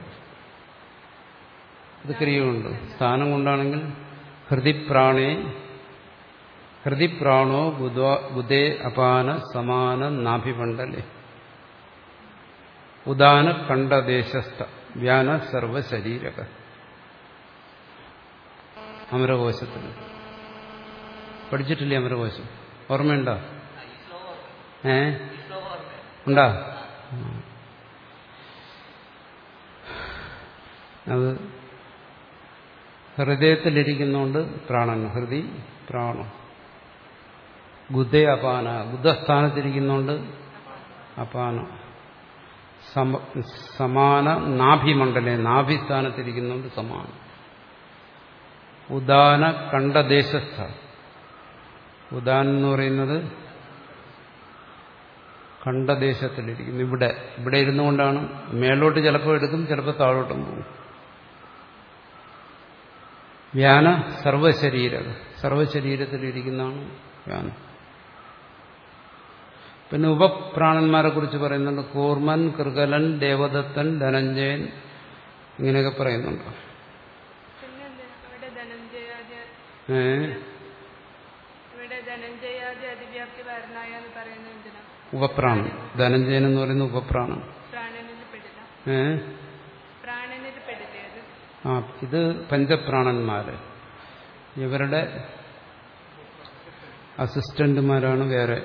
ഇത് ക്രിയയുണ്ട്. സ്ഥാനം കൊണ്ടാണെങ്കിൽ ഹൃദിപ്രാണേ ഹൃദിപ്രാണോ ബുധേ അപാന സമാന നാഭിമണ്ഡലേ ഉദാന കണ്ഠദേശസ്ഥ വ്യാന സർവശരീരക. അമരകോശത്തിൽ പഠിച്ചിട്ടില്ലേ അമരകോശം? ഓർമ്മയുണ്ടോ? ഏ ഉണ്ടാ? അത് ഹൃദയത്തിലിരിക്കുന്നോണ്ട് പ്രാണൻ, ഹൃദി പ്രാണം. ഗുദേ അപാന, ഗുദസ്ഥാനത്തിരിക്കുന്നോണ്ട് അപാന. സമാന നാഭിമണ്ഡലേ, നാഭിസ്ഥാനത്തിരിക്കുന്നോണ്ട് സമാനം. ഉദാന കണ്ഠദേശസ്ഥ, ഉദാനം എന്ന് പറയുന്നത് കണ്ഠദേശത്തിലിരിക്കുന്നു. ഇവിടെ ഇവിടെ ഇരുന്നുകൊണ്ടാണ്. മേലോട്ട് ചിലപ്പോൾ എടുക്കും, ചിലപ്പോൾ താഴോട്ടും പോകും. വ്യാന സർവശരീര, സർവശരീരത്തിലിരിക്കുന്നതാണ് വ്യാനം. പിന്നെ ഉപപ്രാണന്മാരെ കുറിച്ച് പറയുന്നുണ്ട്. കൂർമൻ, കൃകലൻ, ദേവദത്തൻ, ധനഞ്ജയൻ ഇങ്ങനെയൊക്കെ പറയുന്നുണ്ട്. ഏ ഉപപ്രാണൻ, ധനഞ്ജയൻ എന്ന് പറയുന്ന ഉപപ്രാണൻ. ഏ ആ ഇത് പഞ്ചപ്രാണന്മാര്. ഇവരുടെ അസിസ്റ്റന്റുമാരാണ് വേറെ.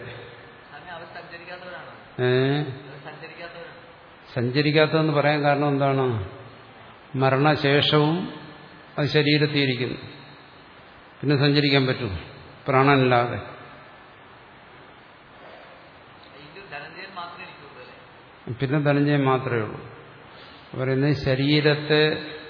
ഏ സഞ്ചരിക്കാത്തതെന്ന് പറയാൻ കാരണം എന്താണ്? മരണശേഷവും അത് ശരീരത്തിയിരിക്കുന്നു. പിന്നെ സഞ്ചരിക്കാൻ പറ്റും പ്രാണനില്ലാതെ? പിന്നെ ധനഞ്ജയൻ മാത്രമേ ഉള്ളൂ. പറയുന്നത് ശരീരത്തെ,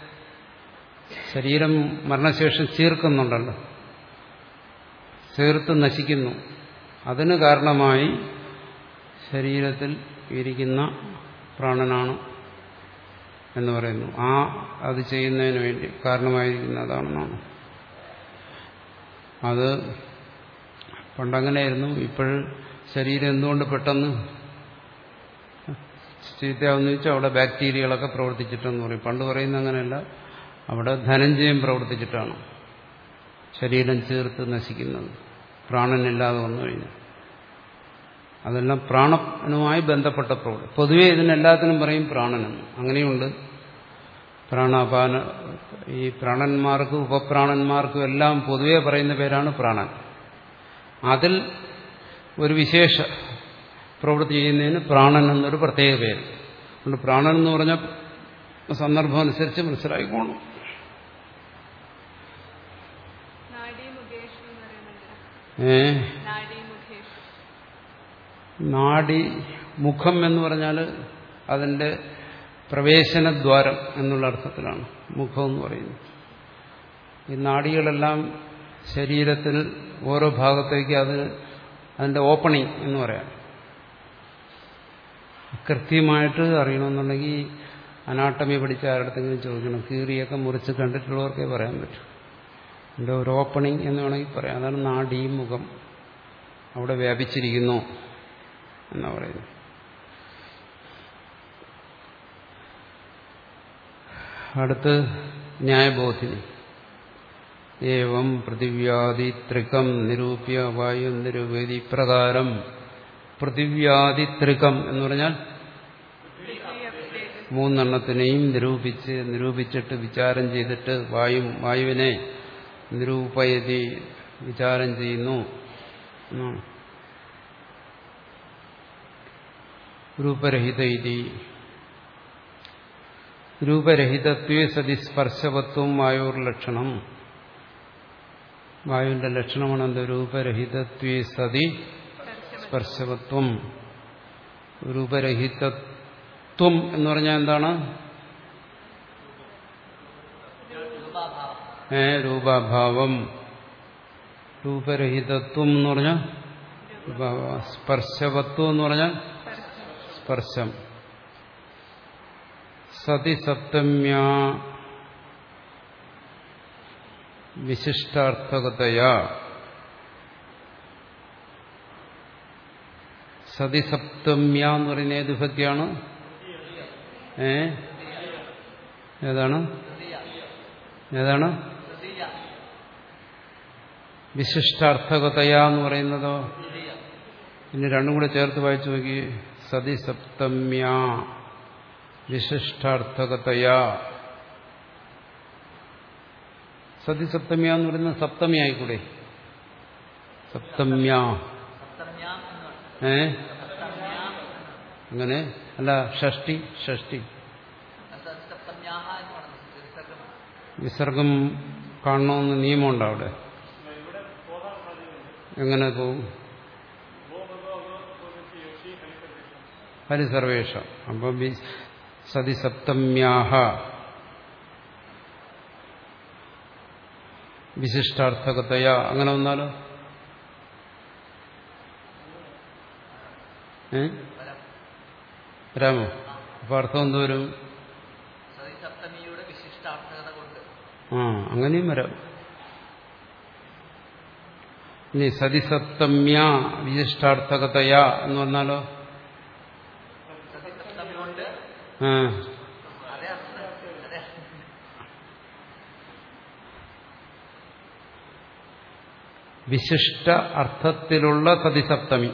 ശരീരം മരണശേഷം ചീർക്കുന്നുണ്ടല്ലോ, ചേർത്ത് നശിക്കുന്നു. അതിന് കാരണമായി ശരീരത്തിൽ ഇരിക്കുന്ന പ്രാണനാണ് എന്ന് പറയുന്നു. ആ അത് ചെയ്യുന്നതിന് വേണ്ടി കാരണമായിരിക്കുന്നതാണെന്നാണ്. അത് പണ്ടങ്ങനെയായിരുന്നു. ഇപ്പോഴും ശരീരം എന്തുകൊണ്ട് പെട്ടെന്ന് ചീത്തയാവെന്ന് വെച്ചാൽ അവിടെ ബാക്ടീരിയകളൊക്കെ പ്രവർത്തിച്ചിട്ടെന്ന് പറയും. പണ്ട് പറയുന്നത് അങ്ങനെയല്ല, അവിടെ ധനഞ്ജയം പ്രവർത്തിച്ചിട്ടാണ് ശരീരം ചേർത്ത് നശിക്കുന്നത്, പ്രാണനില്ലാതെ വന്നു കഴിഞ്ഞു. അതെല്ലാം പ്രാണനുമായി ബന്ധപ്പെട്ട പ്രവൃത്തി. പൊതുവെ ഇതിനെല്ലാത്തിനും പറയും പ്രാണനെന്ന്. അങ്ങനെയുണ്ട്. പ്രാണാപാന, ഈ പ്രാണന്മാർക്കും ഉപപ്രാണന്മാർക്കും എല്ലാം പൊതുവെ പറയുന്ന പേരാണ് പ്രാണൻ. അതിൽ ഒരു വിശേഷ പ്രവൃത്തി ചെയ്യുന്നതിന് പ്രാണൻ എന്നൊരു പ്രത്യേക പേര്. അതുകൊണ്ട് പ്രാണൻ എന്ന് പറഞ്ഞ സന്ദർഭം അനുസരിച്ച് മനസ്സിലായിക്കോണം. ഏ നാഡി മുഖം എന്ന് പറഞ്ഞാൽ അതിന്റെ പ്രവേശനദ്വാരം എന്നുള്ള അർത്ഥത്തിലാണ് മുഖം എന്ന് പറയുന്നത്. ഈ നാഡികളെല്ലാം ശരീരത്തിൽ ഓരോ ഭാഗത്തേക്ക് അത് അതിന്റെ ഓപ്പണിംഗ് എന്ന് പറയാം. കൃത്യമായിട്ട് അറിയണമെന്നുണ്ടെങ്കിൽ അനാട്ടമി പഠിച്ച ആരുടെങ്കിലും ചോദിക്കണം. കീറിയൊക്കെ മുറിച്ച് കണ്ടിട്ടുള്ളവർക്കേ പറയാൻ പറ്റും. അതിന്റെ ഒരു ഓപ്പണിംഗ് എന്ന് വേണമെങ്കിൽ പറയാം. അതാണ് നാഡീ മുഖം, അവിടെ വ്യാപിച്ചിരിക്കുന്നു എന്നാ പറയുന്നത്. അടുത്ത് ന്യായബോധിനി. ഏവം പൃഥിവ്യാദി ത്രികം നിരൂപ്യ വായു നിരൂപേതി. പ്രകാരം പൃഥിവ്യാദി ത്രികം എന്ന് പറഞ്ഞാൽ മൂന്നെണ്ണത്തിനെയും നിരൂപിച്ച് നിരൂപിച്ചിട്ട് വിചാരം ചെയ്തിട്ട് വായു വായുവിനെ നിരൂപയതി വിചാരം ചെയ്യുന്നു. രൂപരഹിത ഇതി. രൂപരഹിതത്വേ സതി സ്പർശവത്വം വായുർ ലക്ഷണം. വായുവിന്റെ ലക്ഷണമാണ് എന്ത്? രൂപരഹിതത്വേ സതി സ്പർശവത്വം. രൂപരഹിതത്വം എന്ന് പറഞ്ഞാൽ എന്താണ്? ഏ രൂപാഭാവം. രൂപരഹിതത്വം എന്ന് പറഞ്ഞാൽ സ്പർശവത്വം എന്ന് പറഞ്ഞാൽ സ്പർശം. സതി സപ്തമ്യ വിശിഷ്ടാർത്ഥകതയാ സതിസപ്തമ്യ എന്ന് പറയുന്ന ഏത് വിഭക്തിയാണ്? ഏ ഏതാണ് ഏതാണ് വിശിഷ്ടാർത്ഥകതയ എന്ന് പറയുന്നതോ? ഇനി രണ്ടും കൂടെ ചേർത്ത് വായിച്ചു നോക്കി. സതിസപ്തമ്യ വിശിഷ്ടാർത്ഥകതയ. സതിസപ്തമ്യ എന്ന് പറയുന്നത് സപ്തമി ആയിക്കൂടെ? സപ്തമ്യ ഏ അങ്ങനെ അല്ല, ഷഷ്ടി ഷഷ്ടി വിസർഗം കാണണമെന്ന് നിയമമുണ്ടോ അവിടെ? എങ്ങനെ പോവും? ഹരിസർവേഷ. അപ്പം സതിസപ്തമ്യാഹ വിശിഷ്ടാർത്ഥകതയ അങ്ങനെ വന്നാലോ? ഏ വരാമോ? അപ്പൊ അർത്ഥം എന്തോരും? ആ അങ്ങനെയും വരാം. ഇനി സതിസപ്തമ്യ വിശിഷ്ടാർത്ഥകതയ എന്ന് വന്നാലോ? ആ വിശിഷ്ട അർത്ഥത്തിലുള്ള സതിസപ്തമി.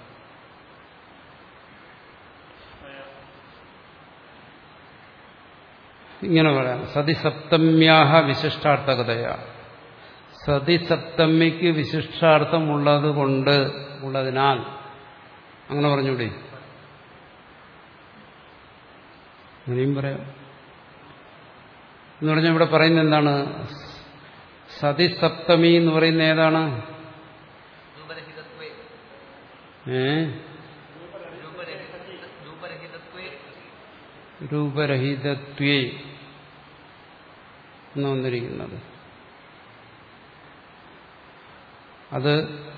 ഇങ്ങനെ പറയാം. സതിസപ്തമ്യാഹ വിശിഷ്ടാർത്ഥകതയ. സതിസപ്തമിക്ക് വിശിഷ്ടാർത്ഥമുള്ളത് കൊണ്ട് ഉള്ളതിനാൽ അങ്ങനെ പറഞ്ഞൂടെ? അങ്ങനെയും പറയാം. എന്ന് പറഞ്ഞാൽ ഇവിടെ പറയുന്നത് എന്താണ്? സതിസപ്തമി എന്ന് പറയുന്ന ഏതാണ്? ഏ രൂപരഹിതത്വേ എന്ന് വന്നിരിക്കുന്നത്. അത്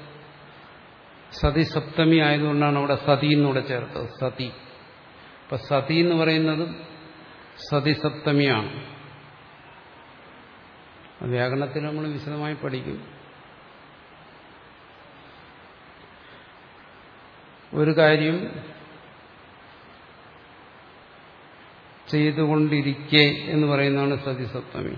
സതിസപ്തമി ആയതുകൊണ്ടാണ് അവിടെ സതി എന്നൂടെ ചേർത്തത്. സതി. അപ്പൊ സതി എന്ന് പറയുന്നത് സതിസപ്തമിയാണ്. വ്യാകരണത്തിൽ നമ്മൾ വിശദമായി പഠിക്കും. ഒരു കാര്യം ചെയ്തുകൊണ്ടിരിക്കെ എന്ന് പറയുന്നതാണ് സതിസപ്തമി.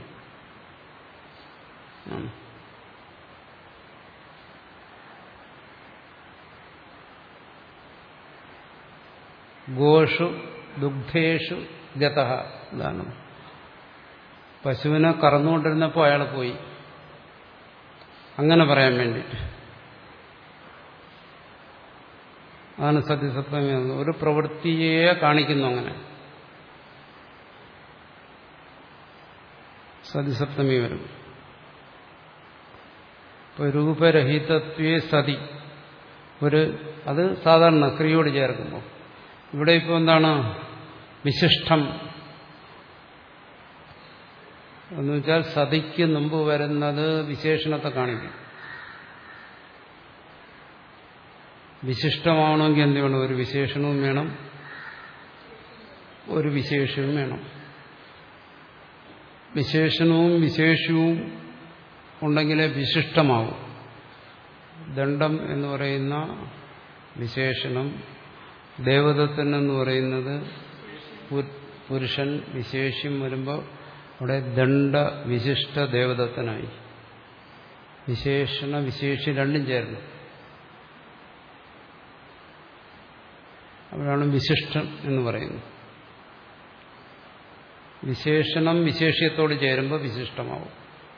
ഗോഷു ദുഗ്ധേഷു ഗതഃ. ഇതാണ് പശുവിനെ കറന്നുകൊണ്ടിരുന്നപ്പോൾ അയാൾ പോയി, അങ്ങനെ പറയാൻ വേണ്ടിയിട്ട്. അതാണ് സതിസപ്തമി. ഒരു പ്രവൃത്തിയെ കാണിക്കുന്നു. അങ്ങനെ സതിസപ്തമി വരും. ഇപ്പൊ രൂപരഹിതത്വേ സതി ഒരു അത് സാധാരണ ക്രിയയോട് ചേർക്കുമ്പോൾ, ഇവിടെ ഇപ്പോൾ എന്താണ് വിശിഷ്ടം എന്ന് വെച്ചാൽ സതിക്ക് മുമ്പ് വരുന്നത് വിശേഷണത്തെ കാണിക്കും. വിശിഷ്ടമാവണമെങ്കിൽ എന്ത് വേണം? ഒരു വിശേഷണവും വേണം, ഒരു വിശേഷവും വേണം. വിശേഷണവും വിശേഷവും ഉണ്ടെങ്കിലേ വിശിഷ്ടമാവും. ദണ്ഡം എന്ന് പറയുന്ന വിശേഷണം, ദേവദത്തൻ എന്ന് പറയുന്നത് പുരുഷൻ, വിശേഷ്യം വരുമ്പോൾ അവിടെ ദണ്ഡ വിശിഷ്ട ദേവദത്തനായി. വിശേഷണ വിശേഷി രണ്ടും ചേർന്നു. അവിടെയാണ് വിശിഷ്ടം എന്ന് പറയുന്നത്. വിശേഷണം വിശേഷ്യത്തോട് ചേരുമ്പോൾ വിശിഷ്ടമാവും.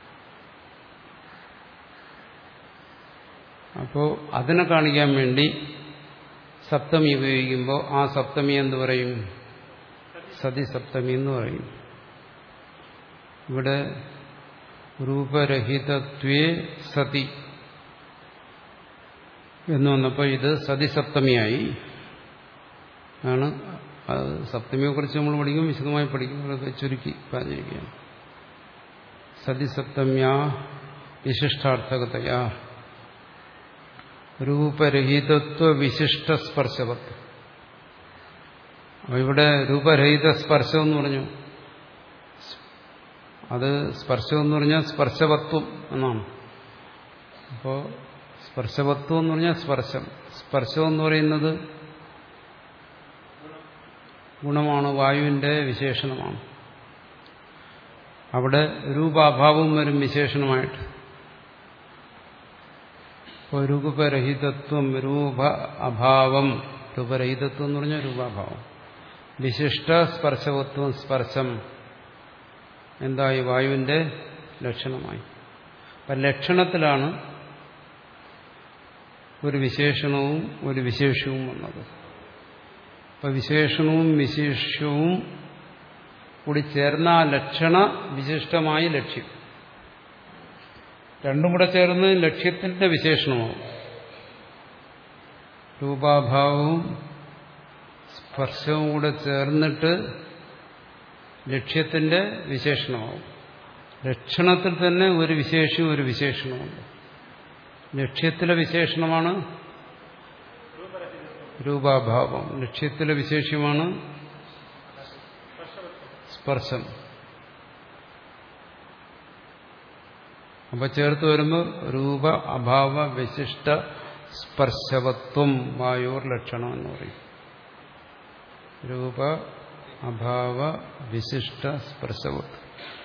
അപ്പോൾ അതിനെ കാണിക്കാൻ വേണ്ടി സപ്തമി ഉപയോഗിക്കുമ്പോൾ ആ സപ്തമി എന്ന് പറയും? സതിസപ്തമി എന്ന് പറയും. ഇവിടെ രൂപരഹിതത്വേ സതി എന്ന് വന്നപ്പോൾ ഇത് സതിസപ്തമിയായി ആണ്. അത് സപ്തമിയെക്കുറിച്ച് നമ്മൾ പഠിക്കും, വിശദമായി പഠിക്കും. അതൊക്കെ ചുരുക്കി പറഞ്ഞിരിക്കുകയാണ്. സതിസപ്തമ്യാ വിശിഷ്ടാർത്ഥകതയാ രൂപരഹിതത്വ വിശിഷ്ട സ്പർശവത്വം. അപ്പോൾ ഇവിടെ രൂപരഹിത സ്പർശം എന്ന് പറഞ്ഞു. അത് സ്പർശം എന്ന് പറഞ്ഞാൽ സ്പർശവത്വം എന്നാണ്. അപ്പോൾ സ്പർശവത്വം എന്ന് പറഞ്ഞാൽ സ്പർശം. സ്പർശം എന്ന് പറയുന്നത് ഗുണമാണ്, വായുവിന്റെ വിശേഷണമാണ്. അവിടെ രൂപാഭാവം വരും വിശേഷണമായിട്ട്. ഇപ്പോൾ രൂപരഹിതത്വം, രൂപ അഭാവം, രൂപരഹിതത്വം എന്ന് പറഞ്ഞാൽ രൂപാഭാവം. വിശിഷ്ട സ്പർശവത്വം, സ്പർശം എന്തായി? വായുവിന്റെ ലക്ഷണമായി. അപ്പം ലക്ഷണത്തിലാണ് ഒരു വിശേഷണവും ഒരു വിശേഷവും വന്നത്. അപ്പം വിശേഷണവും വിശേഷവും കൂടി ചേർന്ന ആ ലക്ഷണ വിശിഷ്ടമായി ലക്ഷ്യം. രണ്ടും കൂടെ ചേർന്ന് ലക്ഷ്യത്തിന്റെ വിശേഷണമാവും. രൂപാഭാവവും സ്പർശവും കൂടെ ചേർന്നിട്ട് ലക്ഷ്യത്തിന്റെ വിശേഷണമാവും. ലക്ഷണത്തിൽ തന്നെ ഒരു വിശേഷവും ഒരു വിശേഷണമുണ്ട്. ലക്ഷ്യത്തിലെ വിശേഷണമാണ് രൂപാഭാവം, ലക്ഷ്യത്തിലെ വിശേഷമാണ് സ്പർശം. അപ്പൊ ചേർത്ത് വരുമ്പോൾ രൂപ അഭാവ വിശിഷ്ട സ്പർശവത്വം വായോർ ലക്ഷണം എന്ന് പറയും. രൂപ അഭാവ വിശിഷ്ട സ്പർശവത്വം.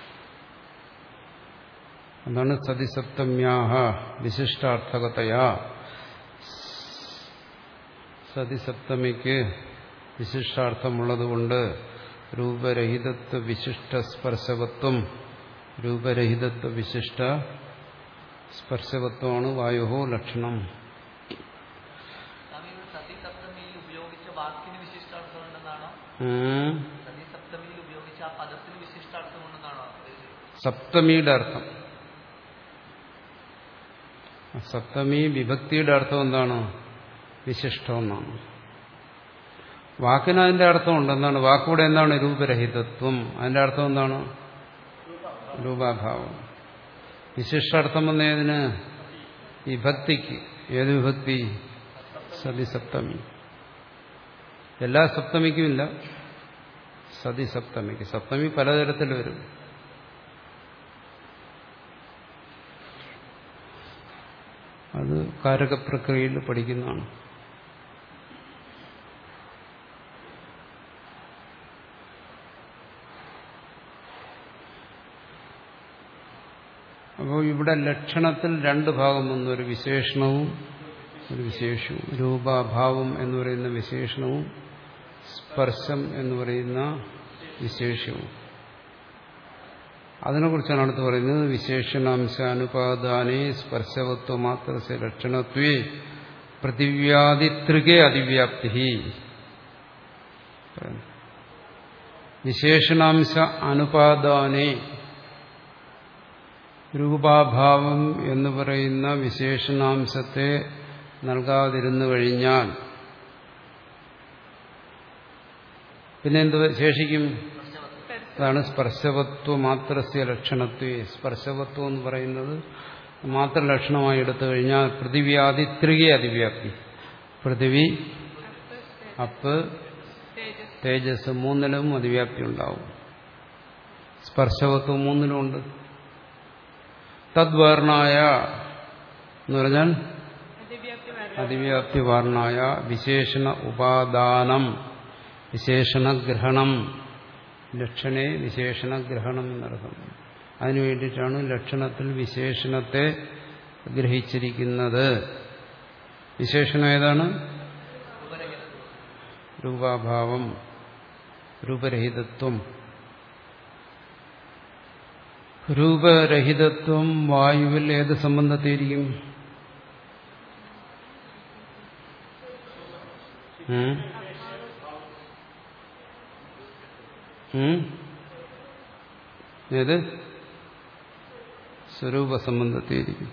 അതാണ് സതിസപ്തമ്യാഹ വിശിഷ്ടാർത്ഥകതയാ. സതിസപ്തമിക്ക് വിശിഷ്ടാർത്ഥമുള്ളതുകൊണ്ട് രൂപരഹിതത്വ വിശിഷ്ട സ്പർശവത്വം, രൂപരഹിതത്വ വിശിഷ്ട സ്പർശവത്വമാണ് വായുഹോ ലക്ഷണം. സപ്തമിയുടെ അർത്ഥം, സപ്തമി വിഭക്തിയുടെ അർത്ഥം എന്താണ്? വിശിഷ്ടം എന്നാണ്. വാക്കിന് അതിന്റെ അർത്ഥമുണ്ട്. എന്താണ് വാക്കൂടെ? എന്താണ് രൂപരഹിതത്വം? അതിന്റെ അർത്ഥം എന്താണ്? രൂപാഭാവം. വിശിഷ്ടാർത്ഥം വന്നതിന് വിഭക്തിക്ക്. ഏത് വിഭക്തി? സതിസപ്തമി. എല്ലാ സപ്തമിക്കും ഇല്ല, സതിസപ്തമിക്ക്. സപ്തമി പലതരത്തിൽ വരും. അത് കാരകപ്രക്രിയയിൽ പഠിക്കുന്നതാണ്. അപ്പോൾ ഇവിടെ ലക്ഷണത്തിൽ രണ്ട് ഭാഗം വന്നു. ഒരു വിശേഷണവും ഒരു വിശേഷവും. രൂപാഭാവം എന്ന് പറയുന്ന വിശേഷണവും സ്പർശം എന്ന് പറയുന്ന വിശേഷവും. അതിനെക്കുറിച്ചാണ് അടുത്ത് പറയുന്നത്. വിശേഷണാംശാനുപാദാനേ സ്പർശവത്വ മാത്രസ്യ ലക്ഷണത്വേ പൃഥിവ്യാദിത്രികേ അതിവ്യാപ്തി. വിശേഷണാംശ അനുപാദാനേ, രൂപാഭാവം എന്ന് പറയുന്ന വിശേഷണാംശത്തെ നൽകാതിരുന്നു കഴിഞ്ഞാൽ പിന്നെ എന്ത് ശേഷിക്കും? അതാണ് സ്പർശവത്വ മാത്രസ്യ ലക്ഷണത്വേ. സ്പർശവത്വം എന്ന് പറയുന്നത് മാത്ര ലക്ഷണമായി എടുത്തു കഴിഞ്ഞാൽ പൃഥിവ്യാദിത്രികേ അതിവ്യാപ്തി. പൃഥിവി, അപ്പ്, തേജസ് മൂന്നിലും അതിവ്യാപ്തി ഉണ്ടാവും. സ്പർശവത്വം മൂന്നിലുമുണ്ട്. തദ്വർണായ എന്ന് പറഞ്ഞാൽ അതിവ്യാപ്തി വർണായ വിശേഷണ ഉപാദാനം വിശേഷണഗ്രഹണം. ലക്ഷണേ വിശേഷണഗ്രഹണം എന്നർത്ഥം. അതിനു വേണ്ടിയിട്ടാണ് ലക്ഷണത്തിൽ വിശേഷണത്തെ ഗ്രഹിച്ചിരിക്കുന്നത്. വിശേഷണം ഏതാണ്? രൂപാഭാവം, രൂപരഹിതത്വം. രൂപരഹിതത്വം വായുവിൽ ഏത് സംബന്ധത്തിരിക്കും? ഏത്? സ്വരൂപ സംബന്ധത്തിരിക്കും.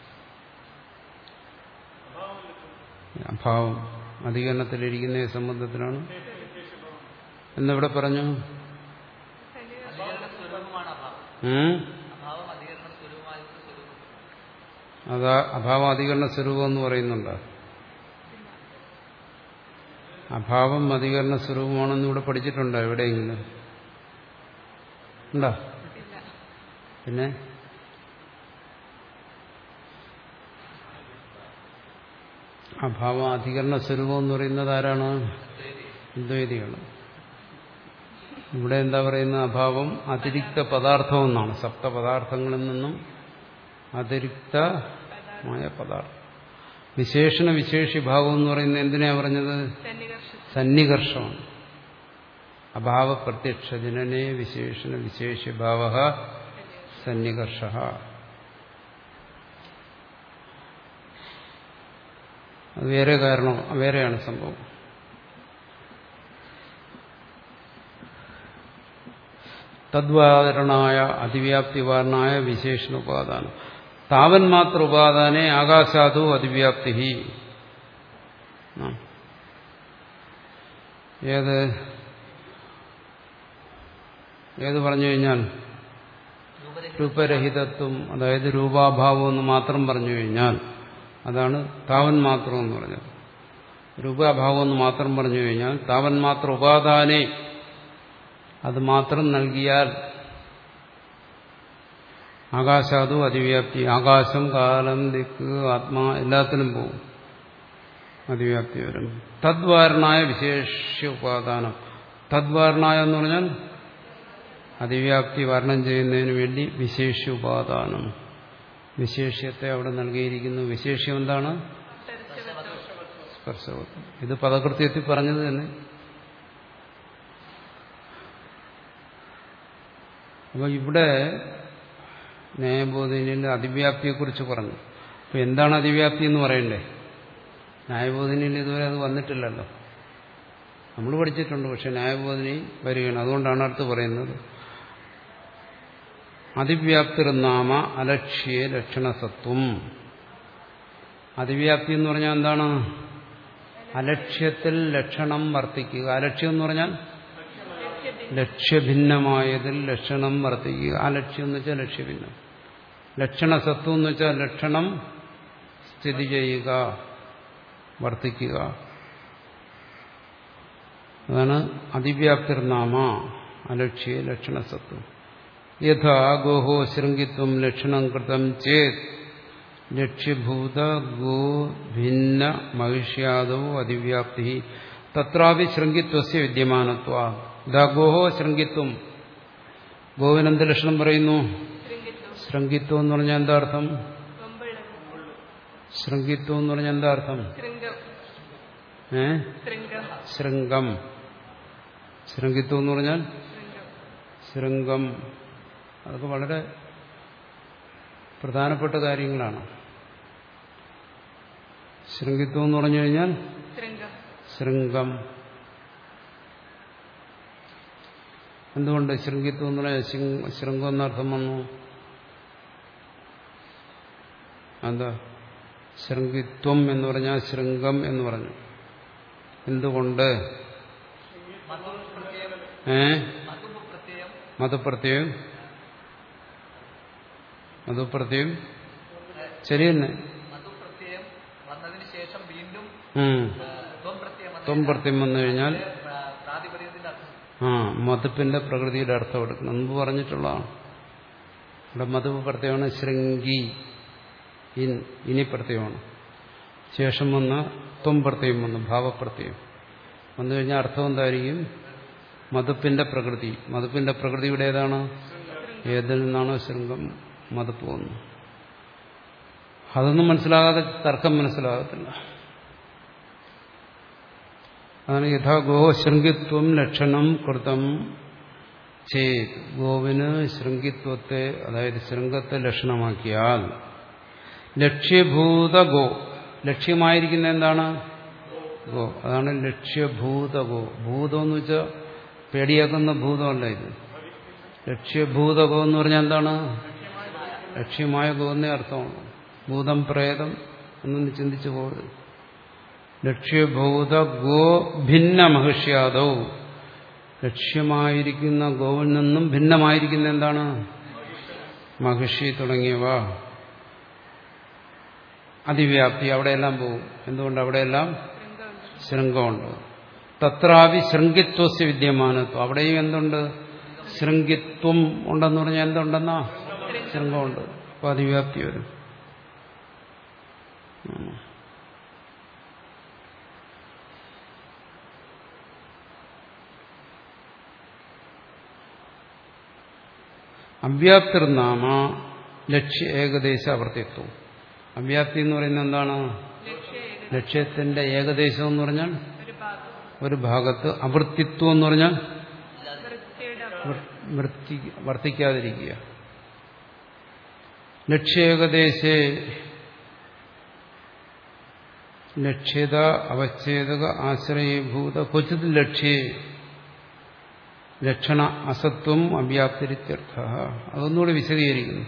അഭാവം അധികരണത്തിലിരിക്കുന്ന സംബന്ധത്തിലാണ് എന്നിവിടെ പറഞ്ഞു. അതാ അഭാവം അധികരണ സ്വരൂപം എന്ന് പറയുന്നുണ്ടോ? അഭാവം അധികരണ സ്വരൂപമാണെന്ന് ഇവിടെ പഠിച്ചിട്ടുണ്ടോ എവിടെയെങ്കിലും? ഉണ്ടോ? പിന്നെ അഭാവം അധികരണ സ്വരൂപം എന്ന് പറയുന്നത് ആരാണ്? ദ്വൈതികൾ. ഇവിടെ എന്താ പറയുന്ന അഭാവം അതിരിക്ത പദാർത്ഥം എന്നാണ്. സപ്തപദാർത്ഥങ്ങളിൽ നിന്നും അതിരിക്തമായ പദാർത്ഥം. വിശേഷണ വിശേഷിഭാവം എന്ന് പറയുന്നത് എന്തിനാ പറഞ്ഞത്? സന്നികർഷമാണ്. അഭാവ പ്രത്യക്ഷ ജനനേ വിശേഷണ വിശേഷിഭാവ സന്നികർഷ. അത് വേറെ കാരണം, വേറെയാണ് സംഭവം. തദ്വാരണായ അതിവ്യാപ്തിവാരനായ വിശേഷണ ഉപാദാനം. താവൻ മാത്ര ഉപാദാനെ ആകാശാദോ അതിവ്യാപ്തി. ഏത് ഏത് പറഞ്ഞു കഴിഞ്ഞാൽ രൂപരഹിതത്വം, അതായത് രൂപാഭാവം എന്ന് മാത്രം പറഞ്ഞു കഴിഞ്ഞാൽ അതാണ് താവൻ മാത്രം എന്ന് പറഞ്ഞത്. രൂപാഭാവം എന്ന് മാത്രം പറഞ്ഞു കഴിഞ്ഞാൽ താവൻ മാത്ര ഉപാദാനെ, അത് മാത്രം നൽകിയാൽ ആകാശാദോ അതിവ്യാപ്തി. ആകാശം, കാലം, ദിക്ക്, ആത്മാ എല്ലാത്തിനും പോകും, അതിവ്യാപ്തി വരും. തദ്വാരണായ വിശേഷ്യ ഉപാദാനം. തദ്വാരണായ എന്ന് പറഞ്ഞാൽ അതിവ്യാപ്തി വർണ്ണം ചെയ്യുന്നതിന് വേണ്ടി വിശേഷ്യ ഉപാദാനം. വിശേഷ്യത്തെ അവിടെ നൽകിയിരിക്കുന്നു. വിശേഷ്യം എന്താണ്? സ്പർശവത്വം. ഇത് പദകൃത്യത്തിൽ പറഞ്ഞത് തന്നെ. അപ്പോൾ ഇവിടെ ന്യായബോധിനിയിൽ അതിവ്യാപ്തിയെക്കുറിച്ച് പറഞ്ഞു. അപ്പോൾ എന്താണ് അതിവ്യാപ്തി എന്ന് പറയണ്ടേ? ന്യായബോധിനിയിൽ ഇതുവരെ അത് വന്നിട്ടില്ലല്ലോ. നമ്മൾ പഠിച്ചിട്ടുണ്ട്, പക്ഷെ ന്യായബോധിനി വരികയാണ്. അതുകൊണ്ടാണ് അടുത്ത് പറയുന്നത് അതിവ്യാപ്തിർനാമ അലക്ഷ്യ ലക്ഷണസത്വം. അതിവ്യാപ്തി എന്ന് പറഞ്ഞാൽ എന്താണ്? അലക്ഷ്യത്തിൽ ലക്ഷണം വർത്തിക്കുക. അലക്ഷ്യം എന്ന് പറഞ്ഞാൽ ലക്ഷ്യഭിന്നമായതിൽ ലക്ഷണം വർത്തിക്കുക. അലക്ഷ്യം എന്ന് വെച്ചാൽ ലക്ഷ്യഭിന്നം. ലക്ഷണസത്വം എന്ന് വെച്ചാൽ ലക്ഷണം സ്ഥിതി ചെയ്യുക, വർത്തിക്കുക. അതാണ് അതിവ്യാപ്തിർനാമ അലക്ഷ്യ ലക്ഷണസത്വം. യഥാ ഗോഹോ ശൃംഗിത്വം ലക്ഷണം കൃതം ചേത് ലക്ഷ്യഭൂത ഗോ ഭിന്ന മഹിഷ്യാദോ അതിവ്യാപ്തി തത്രാപി ശൃംഗിത്വസ്യ വിദ്യമാനത്വ. ഇതാ ഗോഹോ ശൃംഗിത്വം. ഗോവിനെന്ത് ലക്ഷണം പറയുന്നു? ശൃംഗിത്വം എന്ന് പറഞ്ഞാൽ എന്താ അർത്ഥം? ശൃംഗിത്വം എന്ന് പറഞ്ഞാൽ എന്താ അർത്ഥം? ഏ ശൃംഗം. ശൃംഗിത്വം എന്ന് പറഞ്ഞാൽ ശൃംഗം. അതൊക്കെ വളരെ പ്രധാനപ്പെട്ട കാര്യങ്ങളാണ്. ശൃംഗിത്വം എന്ന് പറഞ്ഞു കഴിഞ്ഞാൽ ശൃംഗം. എന്തുകൊണ്ട് ശൃംഗിത്വം എന്ന് പറഞ്ഞാൽ ശൃംഗം എന്നർത്ഥം വന്നു? എന്താ ശൃംഗിത്വം എന്ന് പറഞ്ഞാൽ ശൃംഗം എന്ന് പറഞ്ഞു? എന്തുകൊണ്ട്? ഏ മതപ്രത്യയം. മതപ്രത്യയം ശരി തന്നെ. ത്വം പ്രത്യം വന്നു കഴിഞ്ഞാൽ ആ മതപ്പിന്റെ പ്രകൃതിയുടെ അർത്ഥം എടുക്കണം. മുമ്പ് പറഞ്ഞിട്ടുള്ളതാണ്. ഇവിടെ മതപ്പ് പ്രത്യയമാണ് ശൃംഗി. ഇനി പ്രത്യയമാണ്. ശേഷം വന്ന ത്വം പ്രത്യയം വന്നു, ഭാവപ്രത്യയം വന്നു കഴിഞ്ഞാൽ അർത്ഥം എന്തായിരിക്കും? മതപ്പിന്റെ പ്രകൃതി. മതപ്പിന്റെ പ്രകൃതിയുടെ ഏതാണ്? ഏതിൽ നിന്നാണോ ശൃംഗം മതപ്പ് വന്നു. അതൊന്നും മനസ്സിലാകാതെ തർക്കം മനസ്സിലാകത്തില്ല. അതാണ് യഥാ ഗോ ശൃംഗിത്വം ലക്ഷണം കൃതം ചേത്. ഗോവിന് ശൃംഗിത്വത്തെ, അതായത് ശൃംഗത്തെ ലക്ഷണമാക്കിയാൽ ലക്ഷ്യഭൂത ഗോ. ലക്ഷ്യമായിരിക്കുന്ന എന്താണ്? ഗോ. അതാണ് ലക്ഷ്യഭൂത ഗോ. ഭൂതം എന്ന് വെച്ചാൽ പേടിയാക്കുന്ന ഭൂതമല്ല ഇത്. ലക്ഷ്യഭൂത ഗോ എന്ന് പറഞ്ഞാൽ എന്താണ്? ലക്ഷ്യമായ ഗോ എന്നേ അർത്ഥമാണ്. ഭൂതം പ്രേതം എന്നൊന്ന് ചിന്തിച്ചു പോകരുത്. ലക്ഷ്യഭൂത ഗോ ഭിന്ന മഹിഷ്യാദോ. ലക്ഷ്യമായിരിക്കുന്ന ഗോവിൽ നിന്നും ഭിന്നമായിരിക്കുന്ന എന്താണ്? മഹിഷി തുടങ്ങിയവ. അതിവ്യാപ്തി അവിടെയെല്ലാം പോകും. എന്തുകൊണ്ട്? അവിടെയെല്ലാം ശൃംഗമുണ്ട്. തത്രാവി ശൃംഗിത്വസ്യ വിദ്യമാനത്വം. അവിടെയും എന്തുണ്ട്? ശൃംഗിത്വം ഉണ്ടെന്ന് പറഞ്ഞാൽ എന്തുണ്ടെന്നാ? ശൃംഗമുണ്ട്. അപ്പൊ അതിവ്യാപ്തി വരും. അവ്യാപ്തിർനാമ ലക്ഷ്യ ഏകദേശ അവർത്തിത്വം. അവ്യാപ്തി എന്ന് പറയുന്നത് എന്താണ്? ലക്ഷ്യത്തിന്റെ ഏകദേശം എന്ന് പറഞ്ഞാൽ ഒരു ഭാഗത്ത്, അവൃത്തിത്വം എന്ന് പറഞ്ഞാൽ വർത്തിക്കാതിരിക്കുക. ലക്ഷ്യേകദേശേ ലക്ഷ്യത അവച്ഛേദക ആശ്രയീഭൂത ക്വചിത് ലക്ഷ്യേ ലക്ഷണ അസത്വം അവ്യാപ്തിരിത്യർത്ഥ. അതൊന്നുകൂടി വിശദീകരിക്കുന്നു.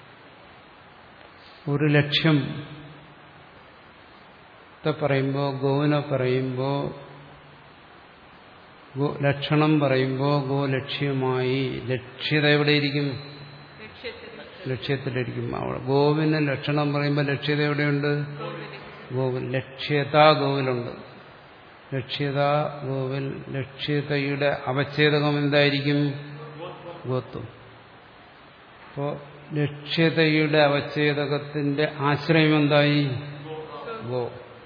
ഒരു ലക്ഷ്യം പറയുമ്പോൾ, ഗോവിനെ പറയുമ്പോൾ, ലക്ഷണം പറയുമ്പോൾ ഗോ ലക്ഷ്യമായി, ലക്ഷ്യത എവിടെയിരിക്കും? ലക്ഷ്യത്തിലിരിക്കും. അവിടെ ഗോവിന് ലക്ഷണം പറയുമ്പോൾ ലക്ഷ്യത എവിടെയുണ്ട്? ഗോവിൽ. ലക്ഷ്യത ഗോവിലുണ്ട്. ലക്ഷ്യത ഗോവിൽ. ലക്ഷ്യതയുടെ അവച്ഛേദകം എന്തായിരിക്കും? ഗോത്വം. അപ്പോ ലക്ഷ്യതയുടെ അവച്ഛേദകത്തിന്റെ ആശ്രയം എന്തായി? ഗോ.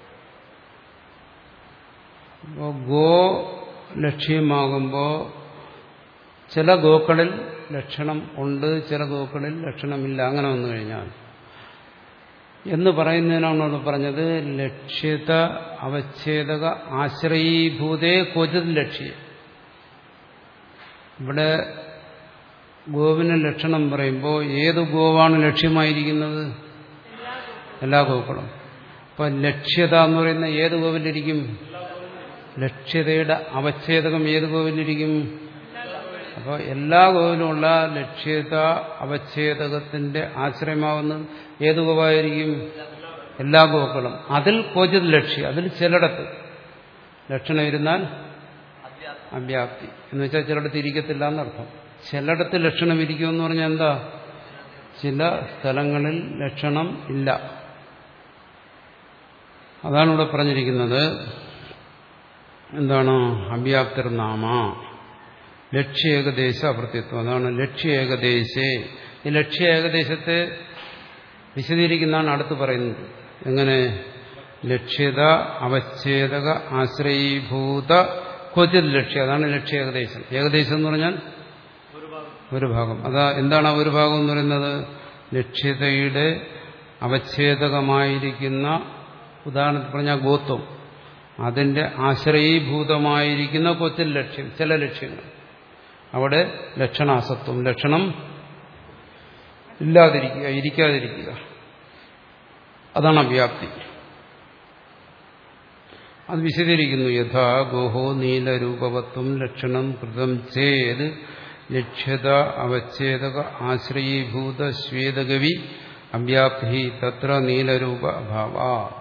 അപ്പോ ഗോ ലക്ഷ്യമാകുമ്പോൾ ചില ഗോക്കളിൽ ലക്ഷണം ഉണ്ട്, ചില ഗോക്കളിൽ ലക്ഷണമില്ല. അങ്ങനെ വന്നു കഴിഞ്ഞാൽ എന്ന് പറയുന്നതിനാണ് അവിടെ പറഞ്ഞത് ലക്ഷ്യത അവച്ഛേദക ആശ്രയീഭൂതേ ക്വചിത് ലക്ഷ്യം. ഇവിടെ ഗോവിന് ലക്ഷണം പറയുമ്പോൾ ഏത് ഗോവാണ് ലക്ഷ്യമായിരിക്കുന്നത്? എല്ലാ ഗോക്കളും. അപ്പൊ ലക്ഷ്യത എന്ന് പറയുന്ന ഏത് ഗോവിലിരിക്കും? ലക്ഷ്യതയുടെ അവച്ഛേദകം ഏത് ഗോവിലിരിക്കും? അപ്പോൾ എല്ലാ ഗോവിലുമുള്ള ലക്ഷ്യത അവച്ഛേദകത്തിന്റെ ആശ്രയമാവുന്ന ഏത് ഗോവായിരിക്കും? എല്ലാ ഗോക്കളും. അതിൽ ക്വചിത് ലക്ഷ്യം, അതിൽ ചിലടത്ത് ലക്ഷണം ഇരുന്നാൽ അവ്യാപ്തി എന്ന് വെച്ചാൽ ചിലടത്ത് ഇരിക്കത്തില്ല എന്നർത്ഥം. ചിലടത്ത് ലക്ഷണം ഇരിക്കുമെന്ന് പറഞ്ഞാൽ എന്താ? ചില സ്ഥലങ്ങളിൽ ലക്ഷണം ഇല്ല. അതാണ് ഇവിടെ പറഞ്ഞിരിക്കുന്നത്. എന്താണ്? അവ്യാപ്തിർനാമ ലക്ഷ്യ ഏകദേശ അവർത്തിത്വം. അതാണ് ലക്ഷ്യ ഏകദേശേ. ഈ ലക്ഷ്യ ഏകദേശത്തെ വിശദീകരിക്കുന്നതാണ് അടുത്ത് പറയുന്നത്. എങ്ങനെ? ലക്ഷ്യത അവച്ഛേദക ആശ്രയീഭൂത ക്വചിത് ലക്ഷ്യം. അതാണ് ലക്ഷ്യ ഏകദേശം. ഏകദേശം എന്ന് പറഞ്ഞാൽ ഒരു ഭാഗം. അതാ എന്താണ് ആ ഒരു ഭാഗം എന്ന് പറയുന്നത്? ലക്ഷ്യതയുടെ അവച്ഛേദകമായിരിക്കുന്ന, ഉദാഹരണത്തിൽ പറഞ്ഞാൽ ഗോത്വം, അതിന്റെ ആശ്രയീഭൂതമായിരിക്കുന്ന ക്വചിത് ലക്ഷ്യം, ചില ലക്ഷ്യങ്ങൾ. അവിടെ ലക്ഷണാസത്വം, ലക്ഷണം ഇല്ലാതിരിക്കുക, ഇരിക്കാതിരിക്കുക. അതാണ് അവ്യാപ്തി. അത് വിശദീകരിക്കുന്നു. യഥാ ഗോഹോ നീലരൂപവത്വം ലക്ഷണം കൃതം ചേത് ലക്ഷ്യത അവച്ഛേദക ആശ്രയീഭൂത ശ്വേതഗവി അവ്യാപ്തി തത്ര നീലരൂപ അഭാവ.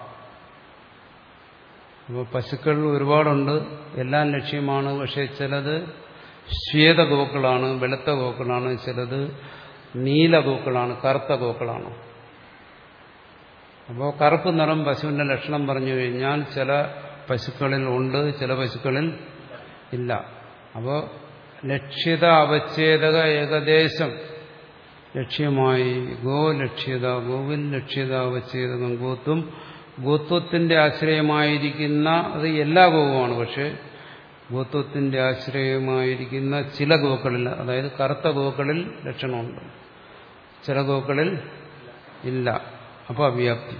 അപ്പോൾ പശുക്കൾ ഒരുപാടുണ്ട്, എല്ലാം ലക്ഷ്യമാണ്. പക്ഷെ ചിലത് ശ്വേത ഗോക്കളാണ്, വെളുത്ത ഗോക്കളാണ്. ചിലത് നീല ഗോക്കളാണ്, കറുത്ത ഗോക്കളാണ്. അപ്പോൾ കറുപ്പ് നിറം പശുവിന്റെ ലക്ഷണം പറഞ്ഞു കഴിഞ്ഞാൽ ചില പശുക്കളിൽ ഉണ്ട്, ചില പശുക്കളിൽ ഇല്ല. അപ്പോൾ ലക്ഷ്യത അവച്ഛേദക ഏകദേശം ലക്ഷ്യമായി ഗോ ലക്ഷ്യത, ഗോവിൽ ലക്ഷ്യത അവച്ഛേദകം ഗോത്വം, ഗോത്വത്തിന്റെ ആശ്രയമായിരിക്കുന്ന അത് എല്ലാ ഗോവുമാണ്. പക്ഷെ ഗോത്വത്തിന്റെ ആശ്രയമായിരിക്കുന്ന ചില ഗോക്കളിൽ, അതായത് കറുത്ത ഗോക്കളിൽ ലക്ഷണമുണ്ട്, ചില ഗോക്കളിൽ ഇല്ല. അപ്പോൾ അവ്യാപ്തി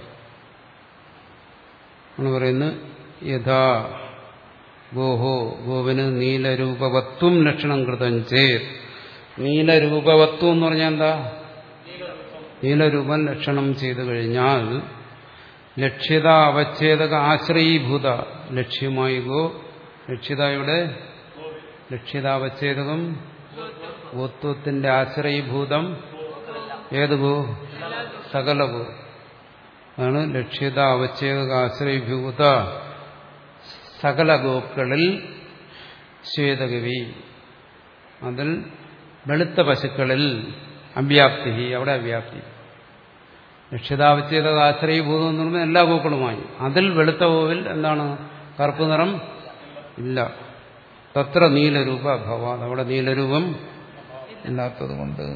എന്ന് പറയുന്നത്. യഥാ ഗോഹോ ഗോവിന് നീലരൂപവത്വം ലക്ഷണം കൃതം ചേത്. നീലരൂപവത്വം എന്ന് പറഞ്ഞാൽ എന്താ? നീലരൂപം ലക്ഷണം ചെയ്തു കഴിഞ്ഞാൽ ലക്ഷ്യത അവച്ഛേദക ആശ്രയീഭൂത ലക്ഷ്യമായി ഗോ. ലക്ഷ്യതയുടെ ലക്ഷ്യതാവച്ഛേദകം ഗോത്വത്തിന്റെ ആശ്രയീഭൂതം ഏത് ഗോ? സകല ഗോ. അതാണ് ലക്ഷ്യത അവച്ഛേദക ആശ്രയീഭൂത സകല ഗോക്കളിൽ ശ്വേതകവി, അതിൽ വെളുത്ത പശുക്കളിൽ അവ്യാപ്തി. അവിടെ അവ്യാപ്തി. ലക്ഷ്യതാവച്ഛേദക ആശ്രയീഭൂതം എന്ന് പറയുമ്പോൾ എല്ലാ ഗോക്കളുമായി. അതിൽ വെളുത്ത ഗോവിൽ എന്താണ്? കറുപ്പ് നിറം ഇല്ല. തത്ര നീലരൂപ അഭാവ. അവിടെ നീലരൂപം ഇല്ലാത്തതുകൊണ്ട്.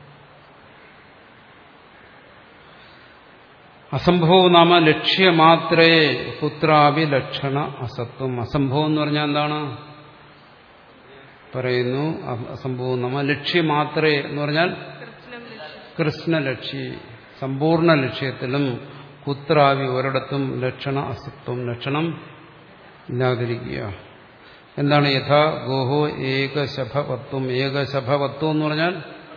അസംഭവം നാമ ലക്ഷ്യമാത്രേ പുത്രാഭി ലക്ഷണ അസത്വം. അസംഭവം എന്ന് പറഞ്ഞാൽ എന്താണ് പറയുന്നു? അസംഭവം നാമ ലക്ഷ്യമാത്രേ എന്ന് പറഞ്ഞാൽ കൃഷ്ണലക്ഷ്യ സമ്പൂർണ്ണ ലക്ഷ്യത്തിലും കുത്രാവി ഒരിടത്തും ലക്ഷണ അസത്വം ലക്ഷണം ഇല്ലാതിരിക്കുക. എന്താണ് യഥാ ഗോഹോ ഏകശഭവത്വം. ഏകശഭവത്വം എന്ന് പറഞ്ഞാൽ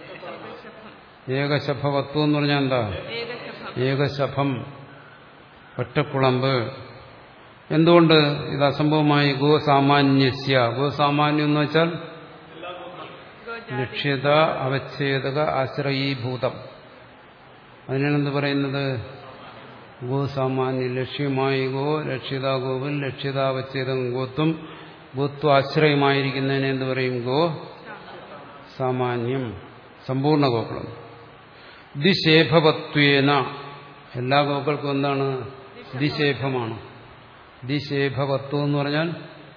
ഏകശഭവത്വം എന്ന് പറഞ്ഞാൽ എന്താ? ഏകശഭം, ഒറ്റക്കുളമ്പ്. എന്തുകൊണ്ട് ഇത് അസംഭവമായി? ഗോസാമാന്യസ്യ. ഗോസാമാന്യം എന്ന് വെച്ചാൽ ലക്ഷ്യത അവച്ഛേദക ആശ്രയീഭൂതം. അതിനാണ് എന്ത് പറയുന്നത്? ഗോസാമാന്യം. ലക്ഷ്യമായി ഗോ, ലക്ഷ്യത ഗോവിൽ, ലക്ഷ്യതാവച്ഛേദം ഗോത്വം, ഗോത്വ ആശ്രയമായിരിക്കുന്നതിനെ എന്ത് പറയും? ഗോ സാമാന്യം, സമ്പൂർണ്ണ ഗോകുളം. ദിശേഭവത്വേന, എല്ലാ ഗോക്കൾക്കും എന്താണ്? ദിശേഭമാണ്. ദിശേഭവത്വം എന്ന് പറഞ്ഞാൽ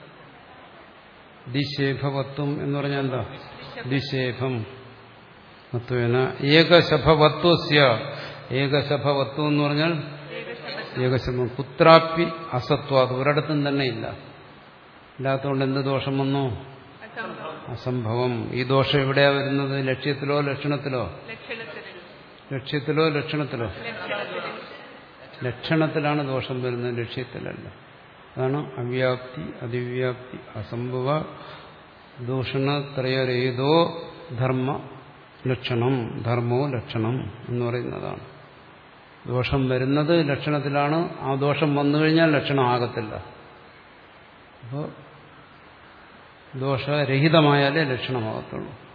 ദിശേഭവത്വം എന്ന് പറഞ്ഞാൽ എന്താ? ദിശേഭം മത്വേന ഏകശഭവത്വസ്യ. ഏകശഭവത്വം എന്ന് പറഞ്ഞാൽ ഏകശഭം. കുത്രാപ്പി അസത്വാത്, ഒരിടത്തും തന്നെ ഇല്ല. ഇല്ലാത്തതുകൊണ്ട് എന്ത് ദോഷം വന്നു? അസംഭവം. ഈ ദോഷം എവിടെയാ വരുന്നത്? ലക്ഷ്യത്തിലോ ലക്ഷണത്തിലോ? ലക്ഷ്യത്തിലോ ലക്ഷണത്തിലോ? ലക്ഷണത്തിലാണ് ദോഷം വരുന്നത്, ലക്ഷ്യത്തിലല്ല. അതാണ് അവ്യാപ്തി, അതിവ്യാപ്തി, അസംഭവ ദൂഷണത്രയരേതോ ധർമ്മ ലക്ഷണം, ധർമ്മോ ലക്ഷണം എന്ന് പറയുന്നതാണ്. ദോഷം വരുന്നത് ലക്ഷണത്തിലാണ്. ആ ദോഷം വന്നു കഴിഞ്ഞാൽ ലക്ഷണം ആകത്തില്ല. അപ്പോൾ ദോഷരഹിതമായാലേ ലക്ഷണമാകത്തുള്ളൂ.